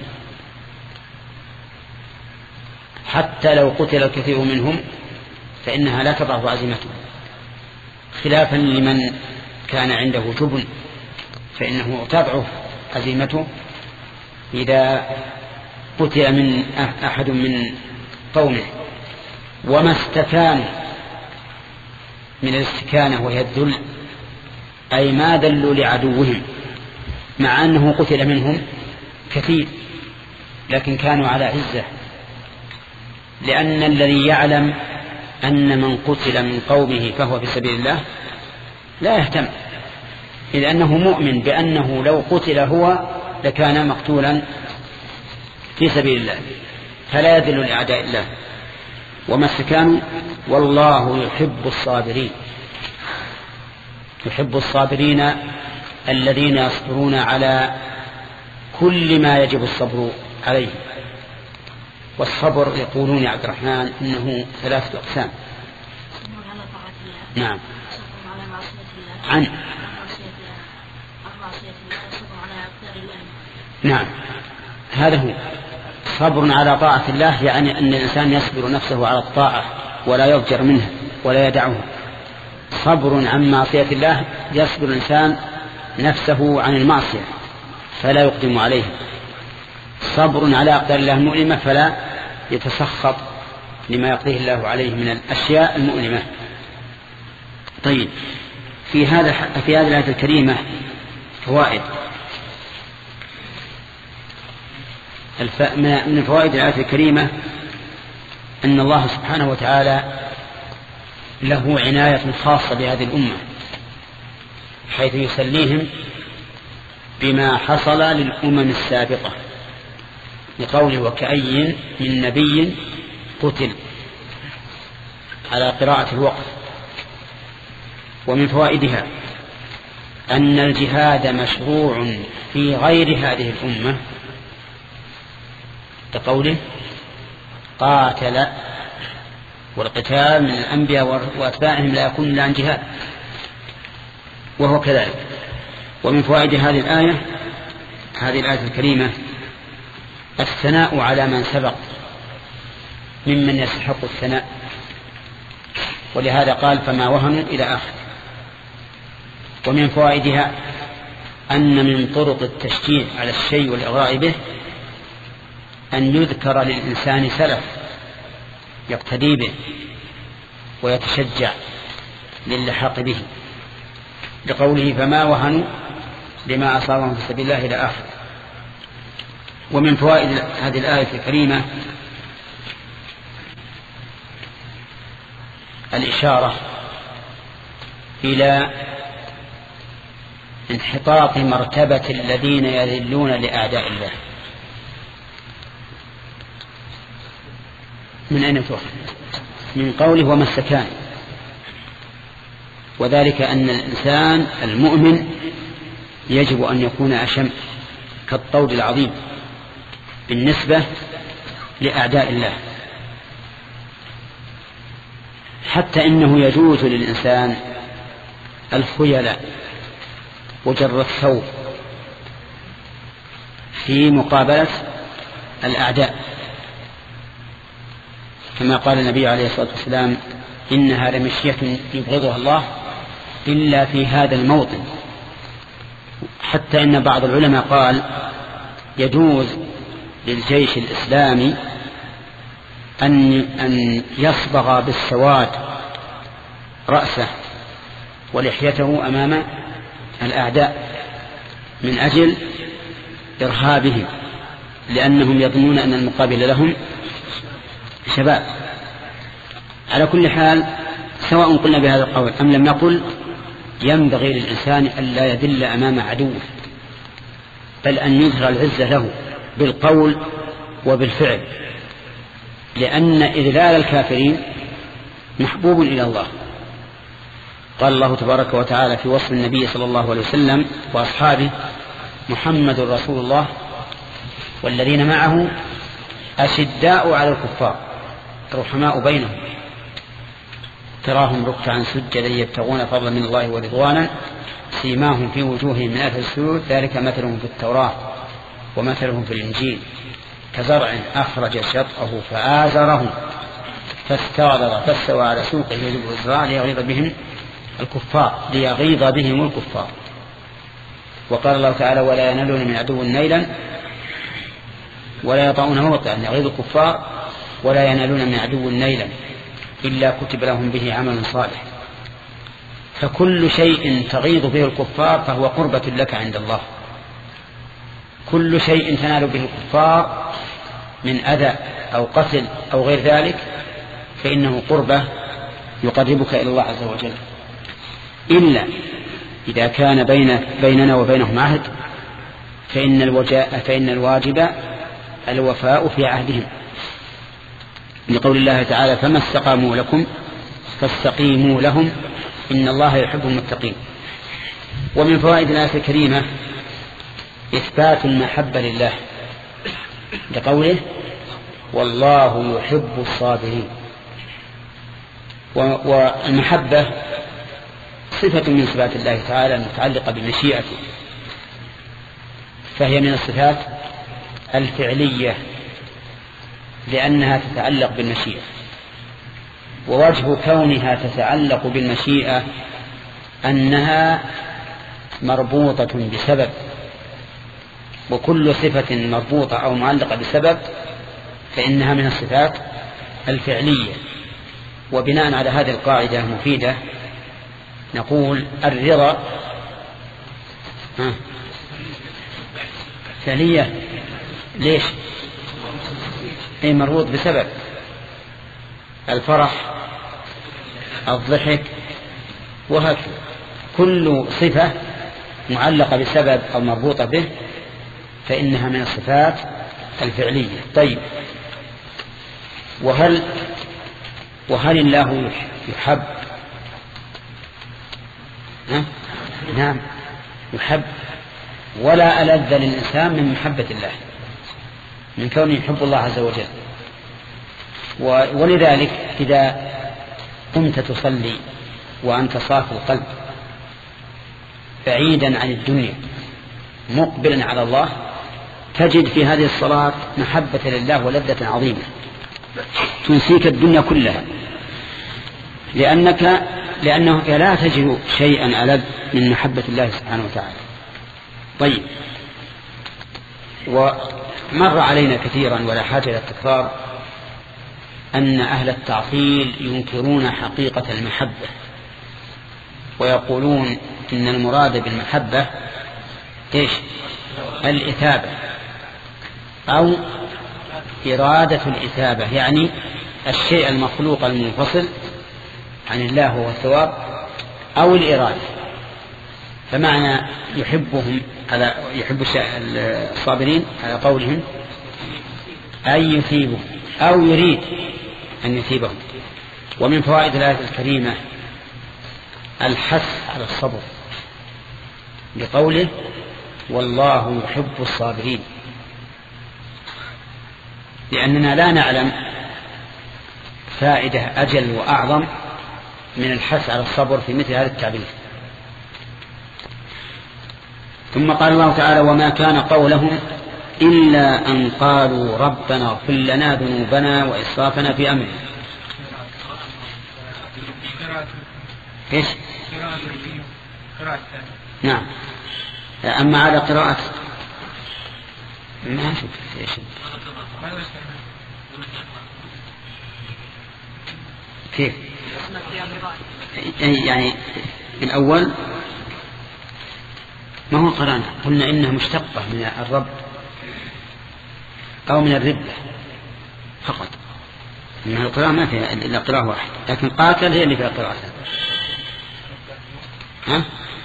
حتى لو قتل الكثير منهم فإنها لا تضعف عزيمتهم، خلافا لمن كان عنده جبن فإنه تضعف عزيمته إذا قتل من أحد من قومه. وما استكانوا من الاستكانة وهي الذل، أي ما ذلوا لعدوهم، مع أنه قتل منهم كثير لكن كانوا على عزة، لأن الذي يعلم أن من قتل من قومه فهو في سبيل الله لا يهتم، إذ أنه مؤمن بأنه لو قتل هو لكان مقتولا في سبيل الله، فلا يذل لأعداء الله. وما استكانوا والله يحب الصابرين، يحب الصابرين الذين يصبرون على كل ما يجب الصبر عليه. والصبر يقولون يا عبد الرحمن إنه ثلاثة أقسام. نعم، عن نعم هذا هو صبر على طاعة الله يعني أن الإنسان يصبر نفسه على الطاعة ولا يضجر منها ولا يدعها. صبر عن معصية الله يصبر الإنسان نفسه عن المعصية فلا يقدم عليه. صبر على أقدار الله المؤلمة فلا يتسخط لما يقضيه الله عليه من الأشياء المؤلمة. طيب، في هذا في هذه الآية الكريمة فوائد. من فوائد الآية الكريمة أن الله سبحانه وتعالى له عناية خاصة بهذه الأمة، حيث يسليهم بما حصل للأمم السابقة، لقوله وكأي من نبي قتل على قراءة الوقف. ومن فوائدها أن الجهاد مشروع في غير هذه الأمة، كقوله قاتل، والقتال من الأنبياء وأتباعهم لا يكون إلا عن جهاد، وهو كذلك. ومن فوائد هذه الآية هذه الآية الكريمة الثناء على من سبق ممن يستحق الثناء، ولهذا قال فما وهنوا إلى آخر. ومن فوائدها أن من طرق التشجيع على الشيء والإغراء به أن يذكر للإنسان سلف يقتدي به ويتشجع للحاق به، لقوله فما وهنوا لما أصابهم في سبيل الله إلى آخر. ومن فوائد هذه الآية الكريمة الإشارة إلى انحطاط مرتبة الذين يذلون لأعداء الله. من أين تؤخذ؟ من قوله وما السكان، وذلك أن الإنسان المؤمن يجب أن يكون أشم كالطود العظيم بالنسبة لأعداء الله، حتى إنه يجوز للإنسان الخيلاء وجر الثوب في مقابلة الأعداء، كما قال النبي عليه الصلاة والسلام إنها لمشية يبغضها الله إلا في هذا الموطن. حتى إن بعض العلماء قال يجوز للجيش الإسلامي أن أن يصبغ بالسواد رأسه ولحيته أمام الأعداء من أجل إرهابهم، لأنهم يظنون أن المقابل لهم شباب. على كل حال سواء قلنا بهذا القول أم لم نقل، ينبغي للإنسان أن لا يذل أمام عدوه، بل أن يظهر العزة له بالقول وبالفعل، لأن إذلال الكافرين محبوب إلى الله. قال الله تبارك وتعالى في وصف النبي صلى الله عليه وسلم وأصحابه محمد رسول الله والذين معه أشداء على الكفار رحماء بينهم تراهم ركعا سجدا يبتغون فضلا من الله ورضوانا سيماهم في وجوههم من أثر السجود ذلك مثلهم في التوراة ومثلهم في الإنجيل كزرع أخرج شطأه فآزره فاستغلظ فاستوى على سوقه يجب الزراع ليغيظ بهم الكفار ليغيظ بهم الكفار. وقال الله تعالى ولا ينالون من عدو نيلا ولا يطعون موطئا يغيظ الكفار ولا ينالون من عدو نيلا إلا كتب لهم به عمل صالح. فكل شيء تغيظ به الكفار فهو قربة لك عند الله، كل شيء تنال به الكفار من أذى أو قتل أو غير ذلك فإنه قربة يقربك إلى الله عز وجل، إلا إذا كان بين بيننا وبينهم عهد فإن, الوجاء فإن الواجب الوفاء في عهدهم، لقول الله تعالى فما استقاموا لكم فاستقيموا لهم إن الله يحب المتقين. ومن فوائد الآية الكريمة إثبات المحبة لله لقوله والله يحب الصابرين. والمحبة صفة من صفات الله تعالى المتعلقة لأنها تتعلق بالمشيئة، ووجه كونها تتعلق بالمشيئة أنها مربوطة بسبب، وكل صفة مربوطة أو معلقة بسبب فإنها من الصفات الفعلية. وبناء على هذه القاعدة المفيدة نقول الرضا فعلية. ليش؟ أي مربوط بسبب. الفرح، الضحك، وهكذا كل صفة معلقة بسبب أو مربوطة به فإنها من الصفات الفعلية. طيب، وهل وهل الله يحب؟ ها؟ نعم يحب، ولا ألذ للإنسان من محبة الله، من كونه يحب الله عز وجل. ولذلك إذا قمت تصلي وأنت صاف القلب بعيدا عن الدنيا مقبلا على الله تجد في هذه الصلاة محبة لله ولذة عظيمة تنسيك الدنيا كلها، لأنك لأنك لا تجد شيئا ألذ من محبة الله سبحانه وتعالى. طيب، ومر علينا كثيرا ولا حاجة إلى التكرار أن أهل التعطيل ينكرون حقيقة المحبة، ويقولون إن المراد بالمحبة إيش؟ الإثابة أو إرادة الإثابة، يعني الشيء المخلوق المنفصل عن الله هو الثواب أو الإرادة. فمعنى يحبهم على يحب الصابرين على قولهم أن يثيبهم أو يريد أن يثيبهم. ومن فوائد الآية الكريمة الحث على الصبر بقوله والله يحب الصابرين، لأننا لا نعلم فائدة أجل وأعظم من الحث على الصبر في مثل هذا التعبير. ثم قال الله تعالى وما كان قولهم إلا أن قالوا ربنا اغفر لنا ذنوبنا وإسرافنا في أمرنا. إيش؟ نعم. أما على قراءة ما شفت إيش كيف يعني الأول ما هو قرانا، قلنا إنها مشتقة من الرب أو من الربة فقط، إنها القراءة ما فيها إلا قراءة واحدة، لكن قاتل هي اللي فيها قراءة. ها؟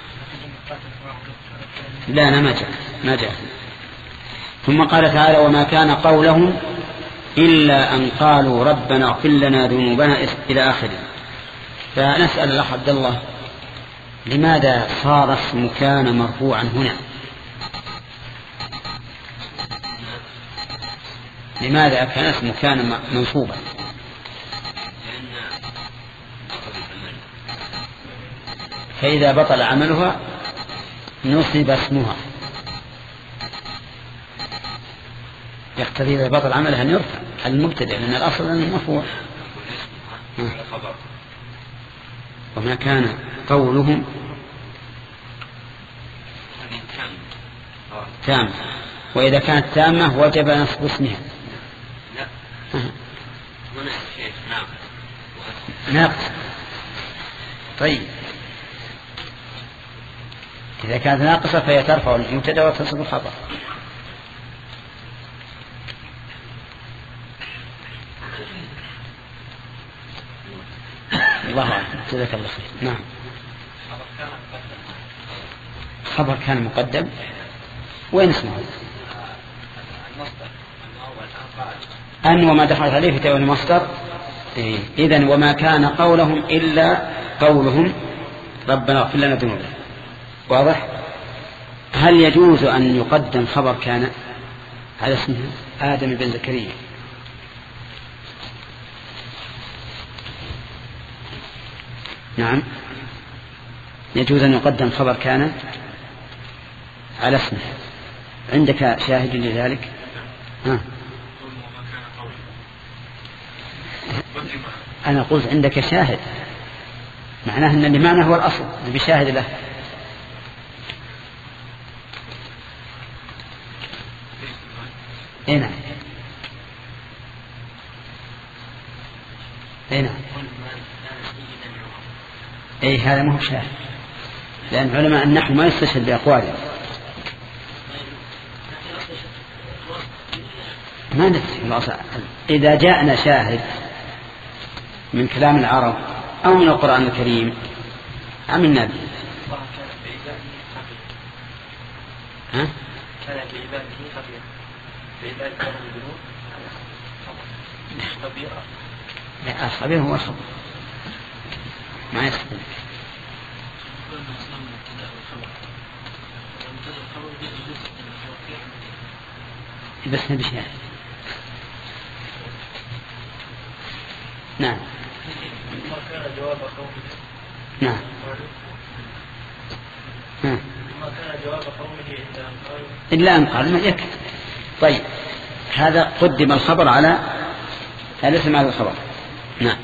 لا أنا ما جاء ما جاء. ثم قال تعالى وما كان قولهم إلا أن قالوا ربنا اغفر لنا ذنوبنا إلى آخره. فنسأل الأخ عبد الله لماذا صار اسم كان مرفوعا هنا؟ لماذا كان اسم كان منصوبا؟ فإذا بطل عملها نصب اسمها، يقتضي إذا بطل عملها أن يرفع على المبتدأ لأن الأصل أنه مرفوع. وما كان قولهم تام، وإذا كانت تامة وجب نصب اسمها. ناقص. طيب إذا كانت ناقصة فهي ترفع المبتدأ وتصب الخبر. الله أعلم. جزاك الله خير. نعم. خبر كان مقدم وين اسمه؟ أن وما دخلت عليه في تأويل المصدر. إيه. إذن وما كان قولهم إلا قولهم ربنا اغفر لنا ذنوبنا. واضح؟ هل يجوز أن يقدم خبر كان على اسمه آدم بن زكريا؟ نعم يجوز أن يقدم خبر كان على اسمه. عندك شاهد لذلك؟ ها. أنا قلت عندك شاهد، معناه أن اللي معناه هو الأصل بشاهد له. هنا هنا أي هذا ما هو شاهد، لأن علماء النحو ما يستشهد بأقواله. ما ندري إذا جاءنا شاهد من كلام العرب أو من القرآن الكريم عملنا به. ها؟ لا الخبير هو الخبر ما يستطيع. بس نبي شاهد. نعم نعم ما كان جواب قومه إلا أن قال ما يكفي. طيب هذا قدم الخبر على الاسم على الخبر. نعم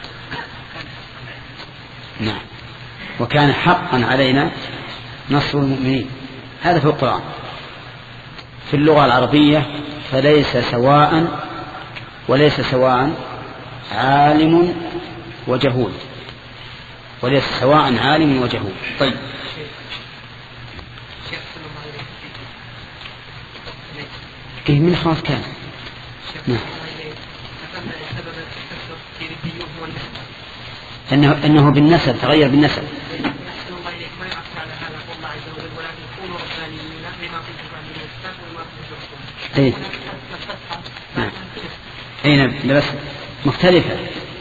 نعم وكان حقا علينا نصر المؤمنين. هذا في القرآن. في اللغة العربية فليس سواء وليس سواء عالم وجهول، وليس سواء عالم وجهول. طيب إيه من خلاص كان نعم. إنه, إنه بالنسب تغير بالنسب. إيه نعم إيه بس مختلفة.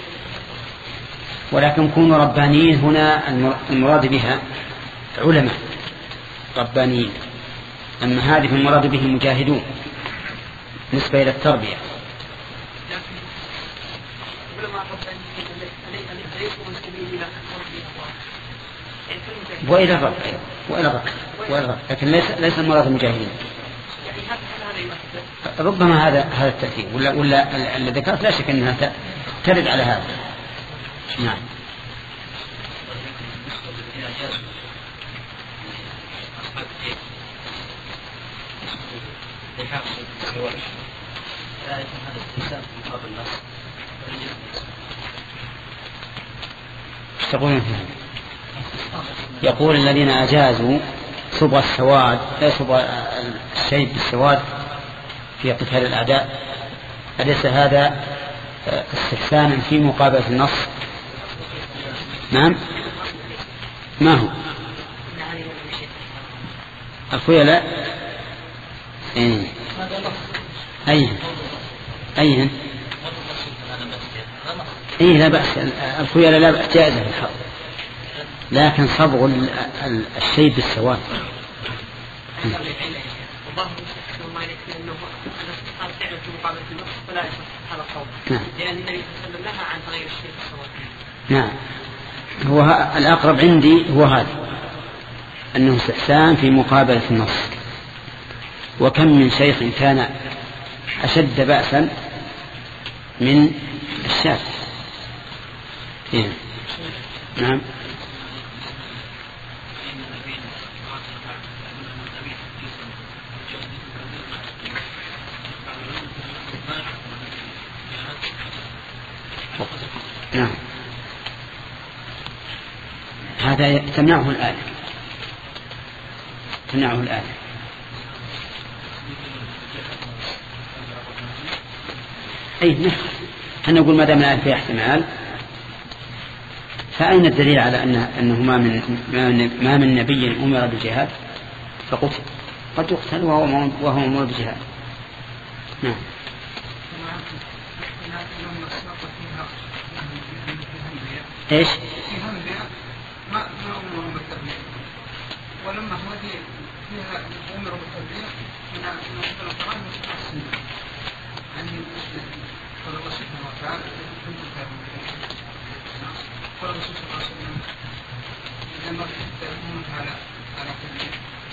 ولكن كونوا ربانيين هنا المراد بها علماء ربانيين، أما هذه المراد به مجاهدون نسبة إلى التربية. وإلى الرب وإلى الرب وإلى الرب لكن ليس ليس المراد المجاهدين. ربما هذا هذا التأثير ولا ولا اللي ذكرت لا شك أنها ترد على هذا. نعم تقولون يقول الذين أجازوا صبغ السواد لا صبغ الشيء بالسواد في قتال الأعداء، أليس هذا استحسانا في مقابلة النص؟ نعم ما هو الخيلاء ايه ايهن ايهن ايه لا بأس الخيلاء لا بأس جائزة في الحق، لكن صبغ الشيء بالسواد نعم. لأن النبي صلى الله عليه وسلم نهى عن تغيير الشيء بالسواد. نعم هو الأقرب عندي هو هذا أنه استحسان في مقابلة النص. وكم من شيخ كان أشد بأسا من الشاذ. إيه. نعم نعم هذا تمنعه الآية تمنعه الآية أي نعم. هل نقول ما دام الآية فيها احتمال فأين الدليل على أن أنه ما من ما من نبي أمر بالجهاد فقتل؟ قد يقتل وهو وهو أمر بالجهاد. نعم ايش؟ ما أمرهم بالتربية ولما هذه فيها أمروا بالتربية من من القرآن والسنة عن قال الله سبحانه وتعالى كنتم تعلمون قال الرسول صلى الله عليه وسلم لما تأمون على على تربية.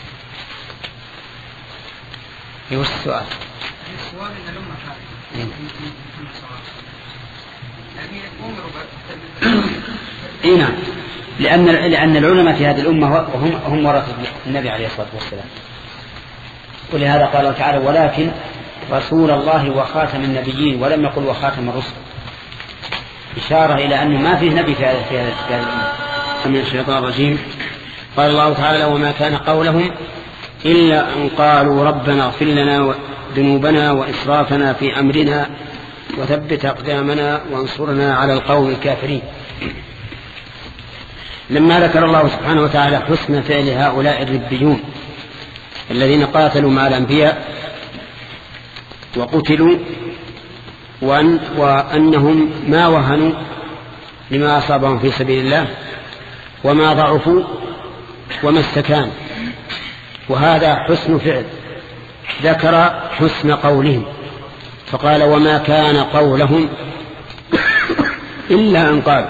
ايش السؤال؟ السؤال إن الأمة هذه من صغار يعني اي نعم، لأن لأن العلماء في هذه الأمة هم هم ورثة النبي عليه الصلاة والسلام، ولهذا قال الله تعالى ولكن رسول الله وخاتم النبيين، ولم يقل وخاتم الرسل، إشارة إلى أنه ما فيه نبي في هذه في هذه الأمة. من الشيطان الرجيم. قال الله تعالى وما كان قولهم إلا أن قالوا ربنا اغفر لنا ذنوبنا وإسرافنا في أمرنا وثبت أقدامنا وانصرنا على القوم الكافرين. لما ذكر الله سبحانه وتعالى حسن فعل هؤلاء الربيون الذين قاتلوا مع الأنبياء وقتلوا، وأن وأنهم ما وهنوا لما أصابهم في سبيل الله وما ضعفوا وما استكانوا، وهذا حسن فعل. ذكر حسن قولهم فقال وما كان قولهم إلا أن قالوا،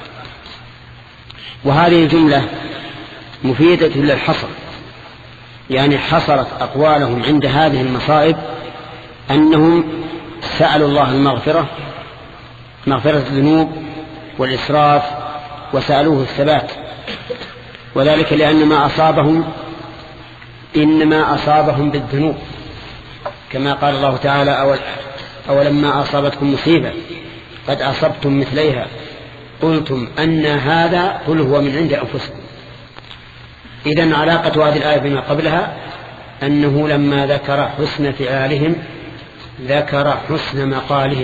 وهذه الجملة مفيدة للحصر، يعني حصرت أقوالهم عند هذه المصائب أنهم سألوا الله المغفرة، مغفرة الذنوب والإسراف، وسألوه الثبات، وذلك لأن ما أصابهم إنما أصابهم بالذنوب، كما قال الله تعالى أول أولما أصابتكم مصيبة قد أصبتم مثليها قلتم أن هذا قل هو من عند أنفسكم. إذن علاقة هذه الآية بما قبلها أنه لما ذكر حسن فعالهم ذكر حسن مقالهم.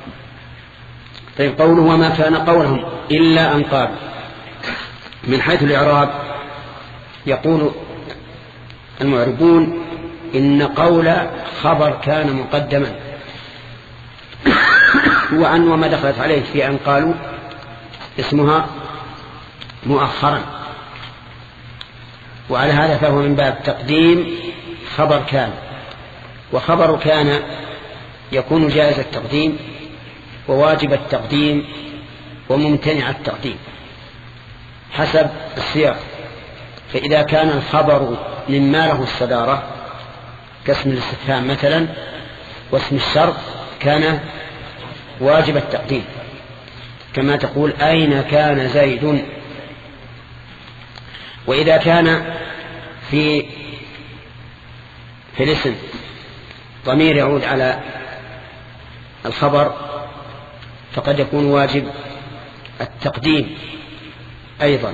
طيب قوله وما كان قولهم إلا أن قال، من حيث الإعراب يقول المعربون إن قول خبر كان مقدما، وأن وما دخلت عليه في أن قالوا اسمها مؤخرا، وعلى هذا فهو من باب تقديم خبر كان، وخبر كان يكون جائز التقديم وواجب التقديم وممتنع التقديم حسب السياق. فإذا كان الخبر مما له الصدارة كاسم الاستفهام مثلا واسم الشرط كان واجب التقديم، كما تقول أين كان زيد. وإذا كان في في الاسم ضمير يعود على الخبر فقد يكون واجب التقديم أيضا،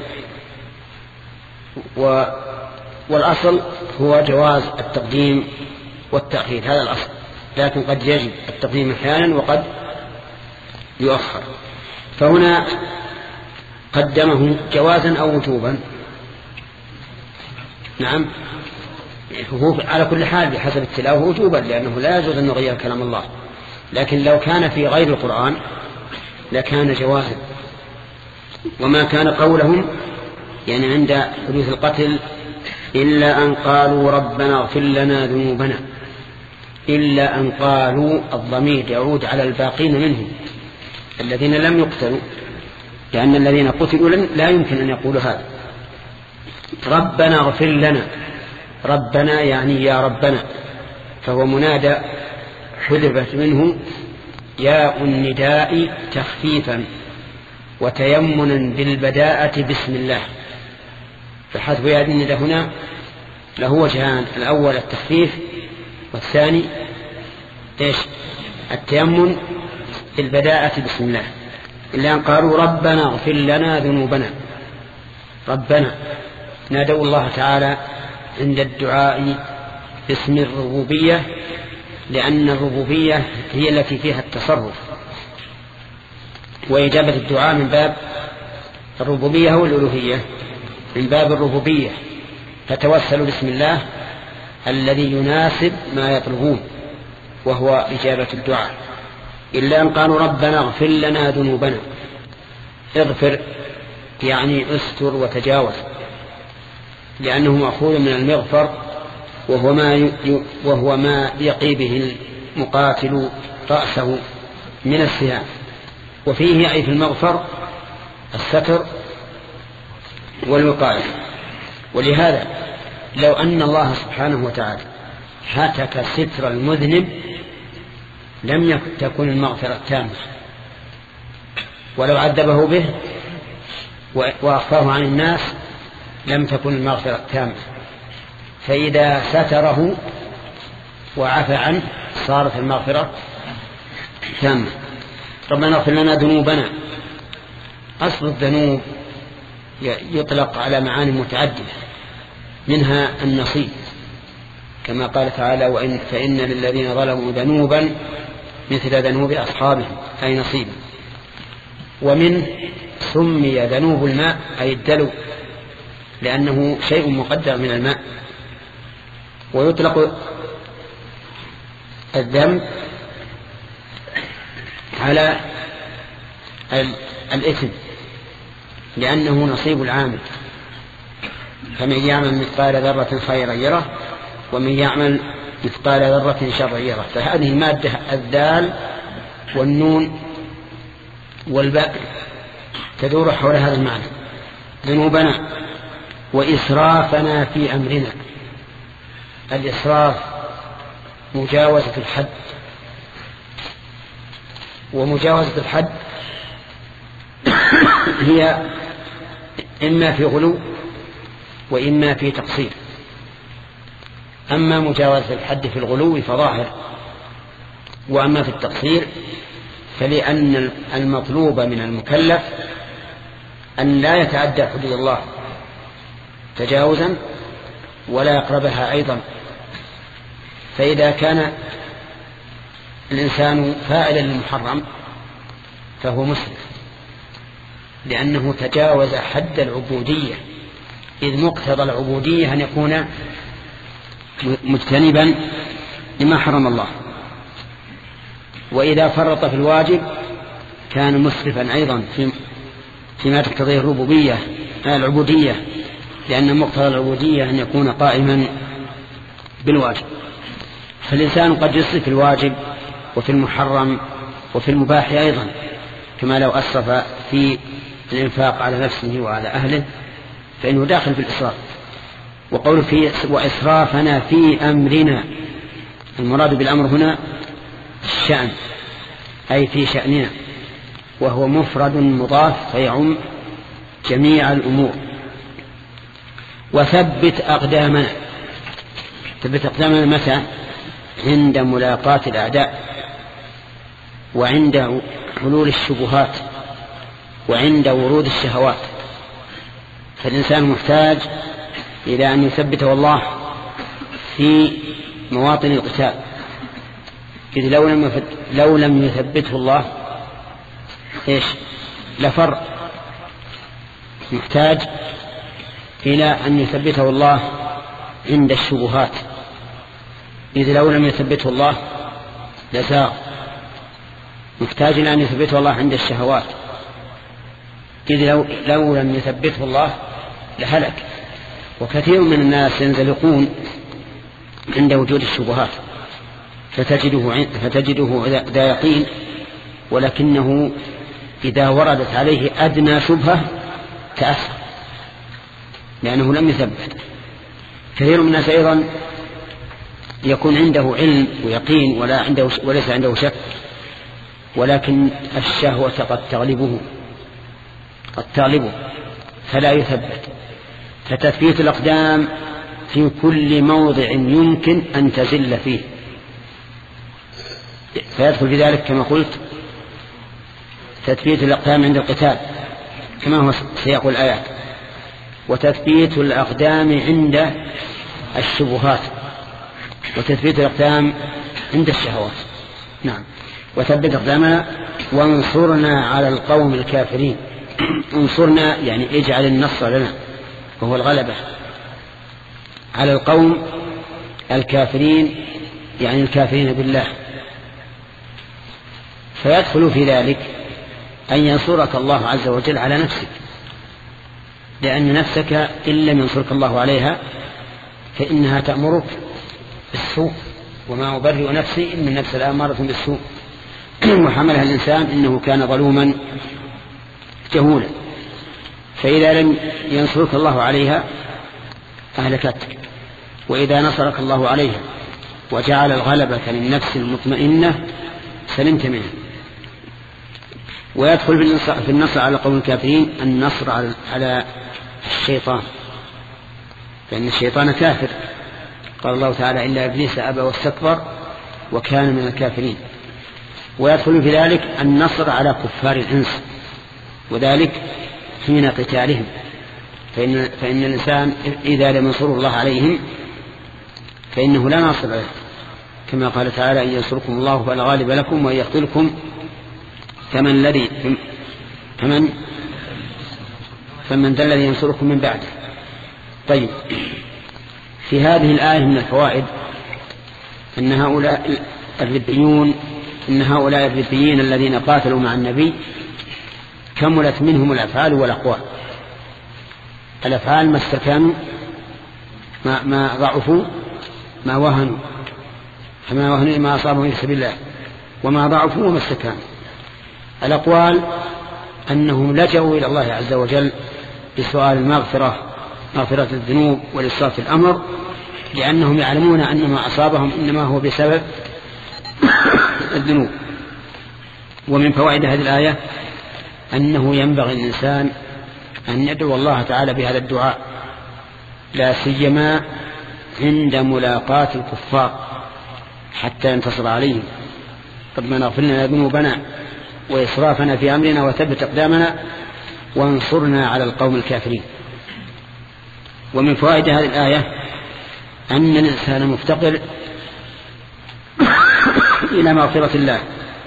والأصل هو جواز التقديم والتأخير، هذا الأصل، لكن قد يجب التقديم أحيانا وقد يؤخر. فهنا قدمه جوازا أو وجوبا؟ نعم، هو على كل حال بحسب التلاوة وجوبا، لأنه لا يجوز أن نغير كلام الله، لكن لو كان في غير القرآن لكان جوازا. وما كان قولهم يعني عند حدوث القتل إلا أن قالوا ربنا اغفر لنا ذنوبنا، إلا أن قالوا الضمير يعود على الباقين منهم الذين لم يقتلوا، لأن الذين قتلوا لا يمكن أن يقولوا هذا. ربنا اغفر لنا، ربنا يعني يا ربنا، فهو منادى حذفت منه ياء النداء تخفيفا وتيمنا بالبداءة بسم الله. فحذف ياء النداء هنا له وجهان، الأول التخفيف والثاني إيش؟ التيمن بالبداءة بسم الله. إلا أن قالوا ربنا اغفر لنا ذنوبنا، ربنا نادوا الله تعالى عند الدعاء باسم الربوبية، لأن الربوبية هي التي فيها التصرف، وإجابة الدعاء من باب الربوبية والألوهية، من باب الربوبية، فتوسلوا بسم الله الذي يناسب ما يطلبون وهو إجابة الدعاء. إلا أن قالوا ربنا اغفر لنا ذنوبنا، اغفر يعني استر وتجاوز، لأنه مأخوذ من المغفر وهو ما وهو ما يقي به المقاتل رأسه من السهام، وفيه أي في المغفر الستر والوقاية. ولهذا لو أن الله سبحانه وتعالى هتك ستر المذنب لم تكن المغفرة تامة، ولو عذبه به وأخفاه عن الناس لم تكن المغفرة تامة. فإذا ستره وعفى عنه صارت المغفرة تامة. ربنا اغفر لنا ذنوبنا. أصل الذنوب يطلق على معاني متعددة، منها النصيب كما قال تعالى وإن فإن للذين ظلموا ذنوبا مثل ذنوب أصحابهم أي نصيب. ومن سمي ذنوب الماء أي الدلو لأنه شيء مقدر من الماء. ويطلق الذنب على الإثم لأنه نصيب العامل، فمن يعمل مثقال ذرة خيرا يره ومن يعمل مثقال ذرة شرا يره. فهذه المادة الذال والنون والباء تدور حول هذا المعنى ذنوبنا. وإسرافنا في أمرنا. الإسراف مجاوزة الحد، ومجاوزة الحد هي إما في غلو وإما في تقصير. أما مجاوزة الحد في الغلو فظاهر، وأما في التقصير فلأن المطلوب من المكلف أن لا يتعدى حدود الله تجاوزا ولا يقربها أيضا. فإذا كان الإنسان فاعلا للمحرم فهو مسرف لأنه تجاوز حد العبودية، إذ مقتضى العبودية أن يكون مجتنبا لما حرم الله. وإذا فرط في الواجب كان مسرفا أيضا فيما تقتضيه الربوبية العبودية، لأن مقتضى العبودية أن يكون قائما بالواجب. فالإنسان قد يسرف في الواجب وفي المحرم وفي المباح أيضا، كما لو أسرف في الإنفاق على نفسه وعلى أهله فإنه داخل في الإسراف. وقول في وإسرافنا في أمرنا، المراد بالأمر هنا الشأن أي في شأننا، وهو مفرد مضاف فيعم جميع الأمور. وثبت أقدامنا. ثبت أقدامنا متى؟ عند ملاقاة الأعداء، وعند حلول الشبهات، وعند ورود الشهوات. فالإنسان محتاج إلى أن يثبته الله في مواطن القتال، إذ لو لم لو لم يثبته الله إيش لفر. محتاج إلى أن يثبته الله عند الشبهات، إذ لو لم يثبته الله لزاغ. محتاج إلى أن يثبته الله عند الشهوات، إذ لو, لو لم يثبته الله لهلك. وكثير من الناس ينزلقون عند وجود الشبهات فتجده, فتجده ذا يقين، ولكنه إذا وردت عليه أدنى شبهة تأثر لأنه لم يثبت. كثير من الناس أيضا يكون عنده علم ويقين ولا عنده وليس عنده شك، ولكن الشهوة قد تغلبه قد تغلبه فلا يثبت. فتثبيت الأقدام في كل موضع يمكن أن تزل فيه، فيدخل في ذلك كما قلت تثبيت الأقدام عند القتال كما هو سياق الآيات، وتثبيت الأقدام عند الشبهات، وتثبيت الأقدام عند الشهوات. نعم. وثبت أقدامنا وانصرنا على القوم الكافرين. انصرنا يعني اجعل النصر لنا، وهو الغلبة على القوم الكافرين، يعني الكافرين بالله. فيدخل في ذلك أن ينصرك الله عز وجل على نفسك، لأن نفسك إن لم ينصرك الله عليها فإنها تأمرك بالسوء، وما أبرئ نفسي إن النفس الآمارة بالسوء. وحملها الإنسان إنه كان ظلوما جهولا، فإذا لم ينصرك الله عليها أهلكتك، وإذا نصرك الله عليها وجعل الغلبة للنفس المطمئنة سلمت منه. ويدخل في النصر على قوم الكافرين النصر على الشيطان، فإن الشيطان كافر، قال الله تعالى إلا إبليس أبى واستكبر وكان من الكافرين. ويدخل في ذلك النصر على كفار الإنس، وذلك حين قتالهم، فإن, فإن الإنسان إذا لم ينصر الله عليهم فإنه لا ناصر له، كما قال تعالى إن ينصركم الله فلا غالب لكم وإن يقتلكم فمن الذي فمن فمن ذا الذي ينصركم من بعده. طيب، في هذه الآية من الفوائد أن هؤلاء الربيون إن هؤلاء الربيين الذين قاتلوا مع النبي كملت منهم الأفعال والأقوال. الأفعال ما استكانوا، ما, ما ضعفوا، ما وهنوا، فما وهنوا ما أصابهم في سبيل الله، وما ضعفوا وما استكانوا. الأقوال أنهم لجأوا إلى الله عز وجل بسؤال المغفرة، مغفرة الذنوب والإصلاح الأمر، لأنهم يعلمون أن ما أصابهم إنما هو بسبب الذنوب. ومن فوائد هذه الآية أنه ينبغي الإنسان أن يدعو الله تعالى بهذا الدعاء، لا سيما عند ملاقاة الكفار حتى ينتصر عليهم. ربنا اغفر لنا ذنوبنا وإسرافنا في أمرنا وثبت أقدامنا وانصرنا على القوم الكافرين. ومن فوائد هذه الآية أن الإنسان مفتقر إلى مغفرة الله،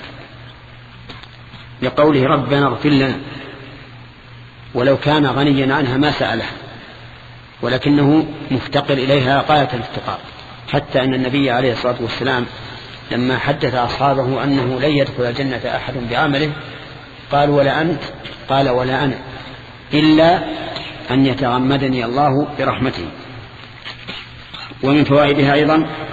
لقوله ربنا اغفر لنا، ولو كان غنيا عنها ما سأله، ولكنه مفتقر إليها غاية الافتقار، حتى أن النبي عليه الصلاة والسلام لما حدث أصحابه أنه لن يدخل الجنة أحد بعمله قالوا ولا أنت؟ قال ولا أنا، إلا أن يتغمدني الله برحمته. ومن فوائدها أيضا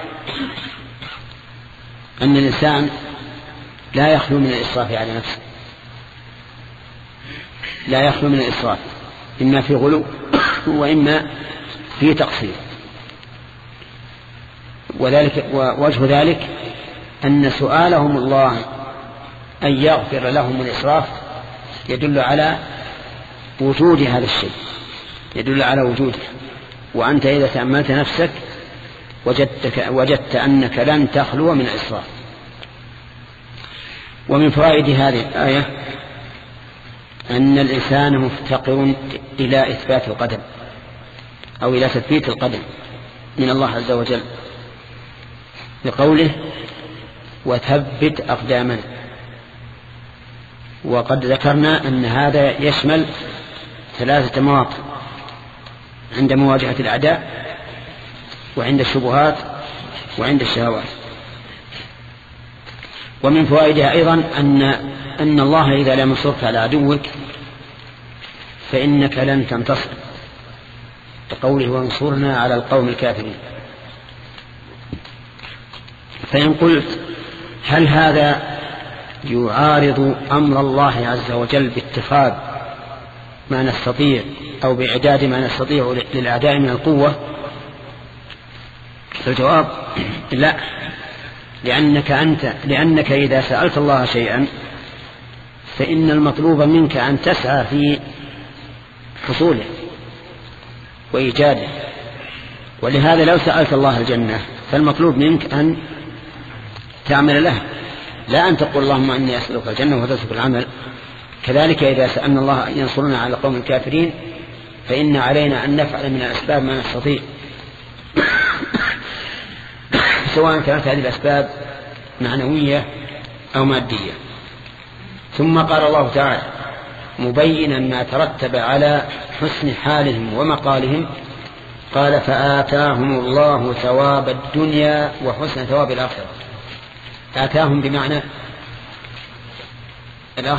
أن الإنسان لا يخلو من الإسراف على نفسه، لا يخلو من الإسراف، إما في غلو وإما في تقصير. وذلك ووجه ذلك أن سؤالهم الله أن يغفر لهم الإسراف يدل على وجود هذا الشيء، يدل على وجوده. وأنت إذا تأملت نفسك وجدتك وجدت أنك لن تخلو من الإسراف. ومن فوائد هذه الآية أن الإنسان مفتقر إلى إثبات القدم أو إلى تثبيت القدم من الله عز وجل، لقوله وثبت أقدامنا. وقد ذكرنا أن هذا يشمل ثلاثة مواطن: عند مواجهة الأعداء، وعند الشبهات، وعند الشهوات. ومن فوائدها أيضا أن, أن الله إذا لم ينصرك على عدوك فإنك لن تنتصر، لقوله وانصرنا على القوم الكافرين. فإن قلت هل هذا يعارض أمر الله عز وجل باتخاذ ما نستطيع أو بإعداد ما نستطيع للأعداء من القوة؟ فالجواب لا، لأنك, أنت لأنك إذا سألت الله شيئا فإن المطلوب منك أن تسعى في حصوله وإيجاده. ولهذا لو سألت الله الجنة فالمطلوب منك أن تعمل له، لا أن تقول اللهم إني أسألك الجنة وتترك العمل. كذلك إذا سألنا الله أن ينصرنا على قوم الكافرين فإن علينا أن نفعل من الأسباب ما نستطيع سواء كانت هذه الأسباب معنوية أو مادية. ثم قال الله تعالى مبينا ما ترتب على حسن حالهم ومقالهم، قال فآتاهم الله ثواب الدنيا وحسن ثواب الآخرة. آتاهم بمعنى الأخ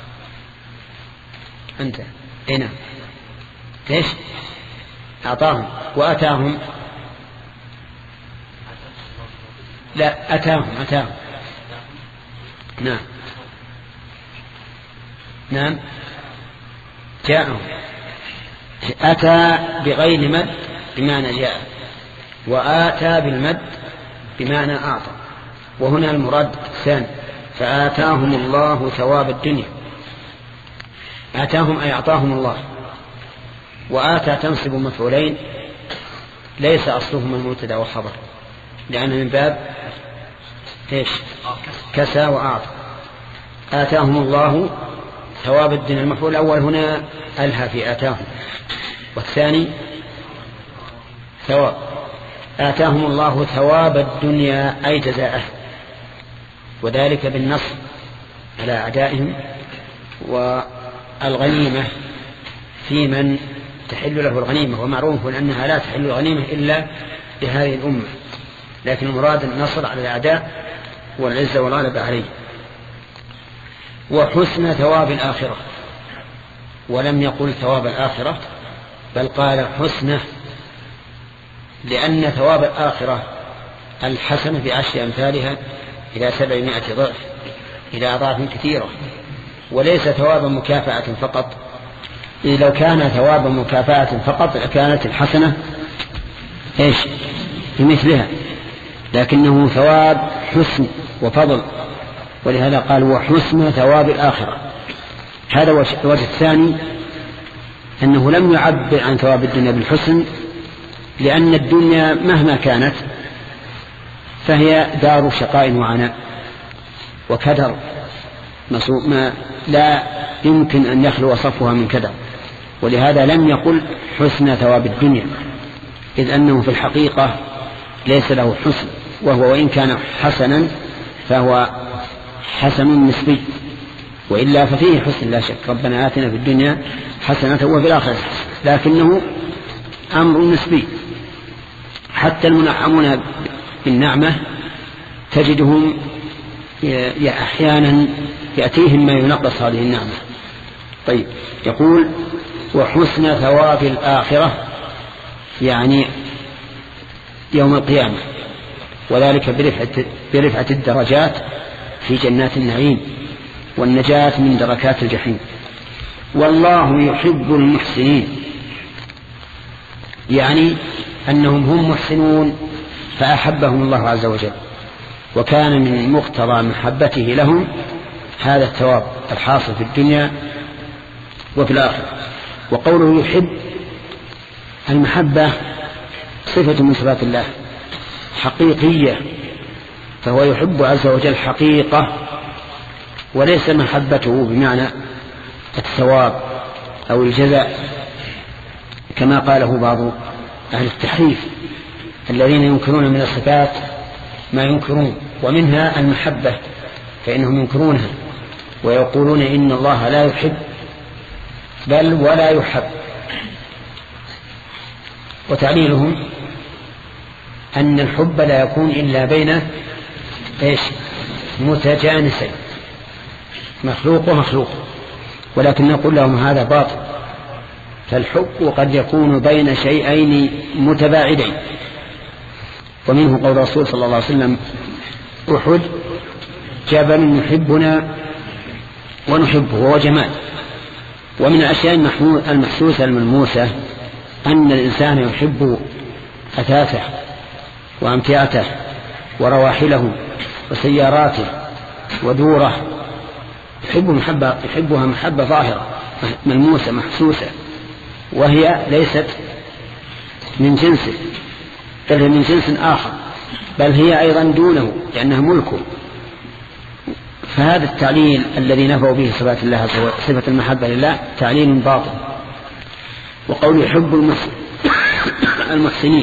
أنت هنا ليش أعطاهم وآتاهم لا أتاهم أتاهم نعم نعم جاءهم. أتى بغير مد بمعنى جاء، وآتى بالمد بمعنى أعطى، وهنا المراد الثاني فآتاهم الله ثواب الدنيا آتاهم أي أعطاهم الله. وآتى تنصب مفعولين ليس أصلهما المبتدأ والخبر، لأنه من باب إيش؟ كسى وأعطى. آتاهم الله ثواب الدنيا. المفعول الأول هنا ألها في آتاهم، والثاني ثواب. آتاهم الله ثواب الدنيا أي جزاءه، وذلك بالنصر على أعدائهم، والغنيمة في من تحل له الغنيمة، ومعروف أنها لا تحل الغنيمة إلا لهذه الأمة، لكن المراد النصر على الأعداء والعزة والغلبة عليه. وحسن ثواب الآخرة، ولم يقل ثواب الآخرة بل قال حسنه، لأن ثواب الآخرة الحسنة بعشر أمثالها إلى سبعمائة ضعف إلى أضعاف كثيرة، وليس ثوابا مكافأة فقط. إذ لو كان ثوابا مكافأة فقط كانت الحسنة إيش بمثلها، لكنه ثواب حسن وفضل، ولهذا قال وحسن ثواب الآخرة. هذا الوجه الثاني أنه لم يعبر عن ثواب الدنيا بالحسن، لأن الدنيا مهما كانت فهي دار شقاء وعناء وكدر، ما لا يمكن أن يخلو صفها من كدر، ولهذا لم يقل حسن ثواب الدنيا، إذ أنه في الحقيقة ليس له حسن، وهو وإن كان حسنا فهو حسن نسبي، وإلا ففيه حسن لا شك. ربنا آتنا في الدنيا حسنة وفي الآخرة حسنة، لكنه أمر نسبي. حتى المنعمون بالنعمة تجدهم أحيانا يأتيهم ما ينقص هذه النعمة. طيب، يقول وحسن ثواب الآخرة يعني يوم القيامة، وذلك برفعة, برفعة الدرجات في جنات النعيم والنجاة من دركات الجحيم. والله يحب المحسنين، يعني أنهم هم محسنون فأحبهم الله عز وجل، وكان من مقتضى محبته لهم هذا الثواب الحاصل في الدنيا وفي الآخرة. وقوله يحب، المحبة صفة من صفات الله حقيقية، فهو يحب عز وجل حقيقة، وليس محبته بمعنى الثواب أو الجزاء كما قاله بعض أهل التحريف الذين ينكرون من الصفات ما ينكرون، ومنها المحبة، فإنهم ينكرونها ويقولون إن الله لا يحب بل ولا يحب. وتعليلهم أن الحب لا يكون إلا بين إيش متجانسين، مخلوق ومخلوق، ولكن نقول لهم هذا باطل، فالحب قد يكون بين شيئين متباعدين. ومنه قول الرسول صلى الله عليه وسلم أحد جبل يحبنا ونحبه، وهو جمال. ومن الأشياء المحسوسة الملموسة أن الإنسان يحب أثاثه وأمتعته ورواحله وسياراته ودوره، يحب محبة يحبها محبة ظاهرة ملموسة محسوسة، وهي ليست من جنسه بل هي من جنس آخر، بل هي أيضا دونه لأنها ملكه. فهذا التعليل الذي نفوا به صفات الله صفة المحبة لله تعليل باطل. وقول يحب المحسنين،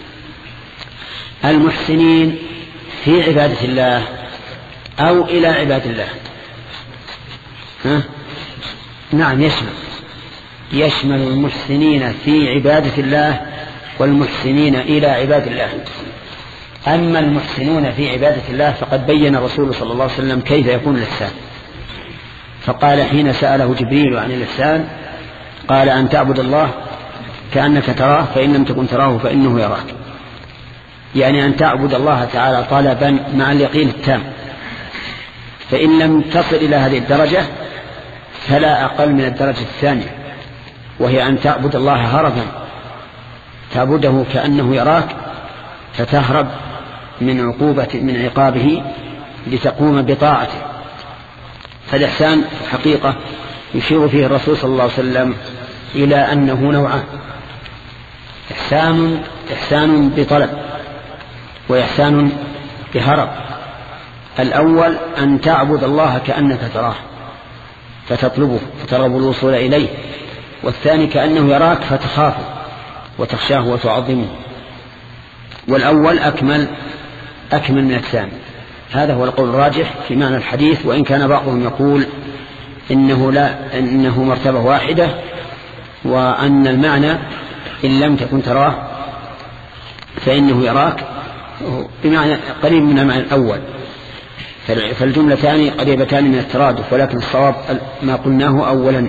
المحسنين في عبادة الله أو إلى عباد الله. ها؟ نعم، يشمل يشمل المحسنين في عبادة الله والمحسنين إلى عباد الله. أما المحسنون في عبادة الله فقد بين الرسول صلى الله عليه وسلم كيف يكون الإحسان، فقال حين سأله جبريل عن الإحسان قال أن تعبد الله كأنك تراه فإن لم تكن تراه فإنه يراك، يعني أن تعبد الله تعالى طلبا مع اليقين التام. فإن لم تصل إلى هذه الدرجة فلا أقل من الدرجة الثانية، وهي أن تعبد الله هربا، تعبده كأنه يراك فتهرب من عقوبة من عقابه لتقوم بطاعته. فالإحسان حقيقة يشير فيه الرسول صلى الله عليه وسلم إلى أنه نوعان: إحسان إحسان بطلب، وإحسان بهرب. الأول أن تعبد الله كأنك تراه فتطلبه فترغب الوصول إليه، والثاني كأنه يراك فتخافه وتخشاه وتعظمه. والأول أكمل أكمل من الثاني. هذا هو القول الراجح في معنى الحديث، وإن كان بعضهم يقول إنه لا إنه مرتبة واحدة، وأن المعنى إن لم تكن تراه فإنه يراك بمعنى قريب من المعنى الأول، فالجملتان قريبتان من الترادف، ولكن الصواب ما قلناه أولا.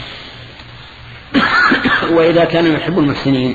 وإذا كان يحب المحسنين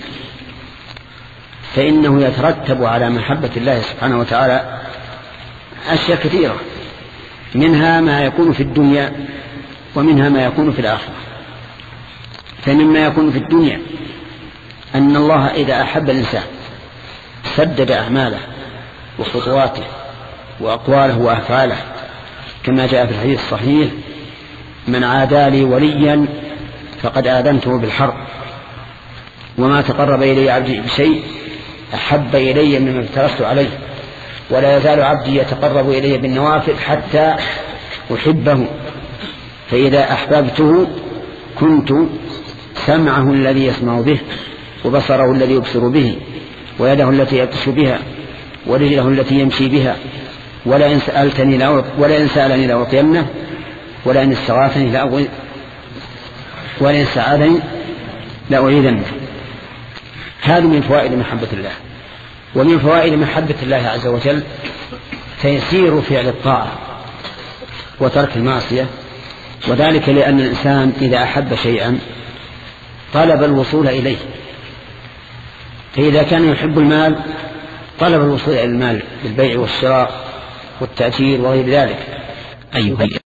فإنه يترتب على محبة الله سبحانه وتعالى أشياء كثيرة، منها ما يكون في الدنيا ومنها ما يكون في الآخرة. فمما يكون في الدنيا أن الله إذا أحب الإنسان سدد أعماله وخطواته وأقواله وأفعاله، كما جاء في الحديث الصحيح: من عادى لي وليا فقد آذنته بالحرب، وما تقرب إلي عبدي بشيء أحب إلي مما افترضت عليه، ولا يزال عبدي يتقرب إلي بالنوافل حتى أحبه، فإذا أحببته كنت سمعه الذي يسمع به، وبصره الذي يبصر به، ويده التي يبطش بها، ورجله التي يمشي بها، ولئن سألتني ولئن سألني لأعطينه، ولئن استغاثني لأغوث، ولئن سألني لأعيذنه. هذه من فوائد محبة الله. ومن فوائد محبة الله عز وجل تيسير فعل الطاعة وترك المعصية، وذلك لأن الإنسان إذا أحب شيئا طلب الوصول إليه، فإذا كان يحب المال طلب الوصول إلى المال بالبيع والشراء والتأجير وغير ذلك. أيها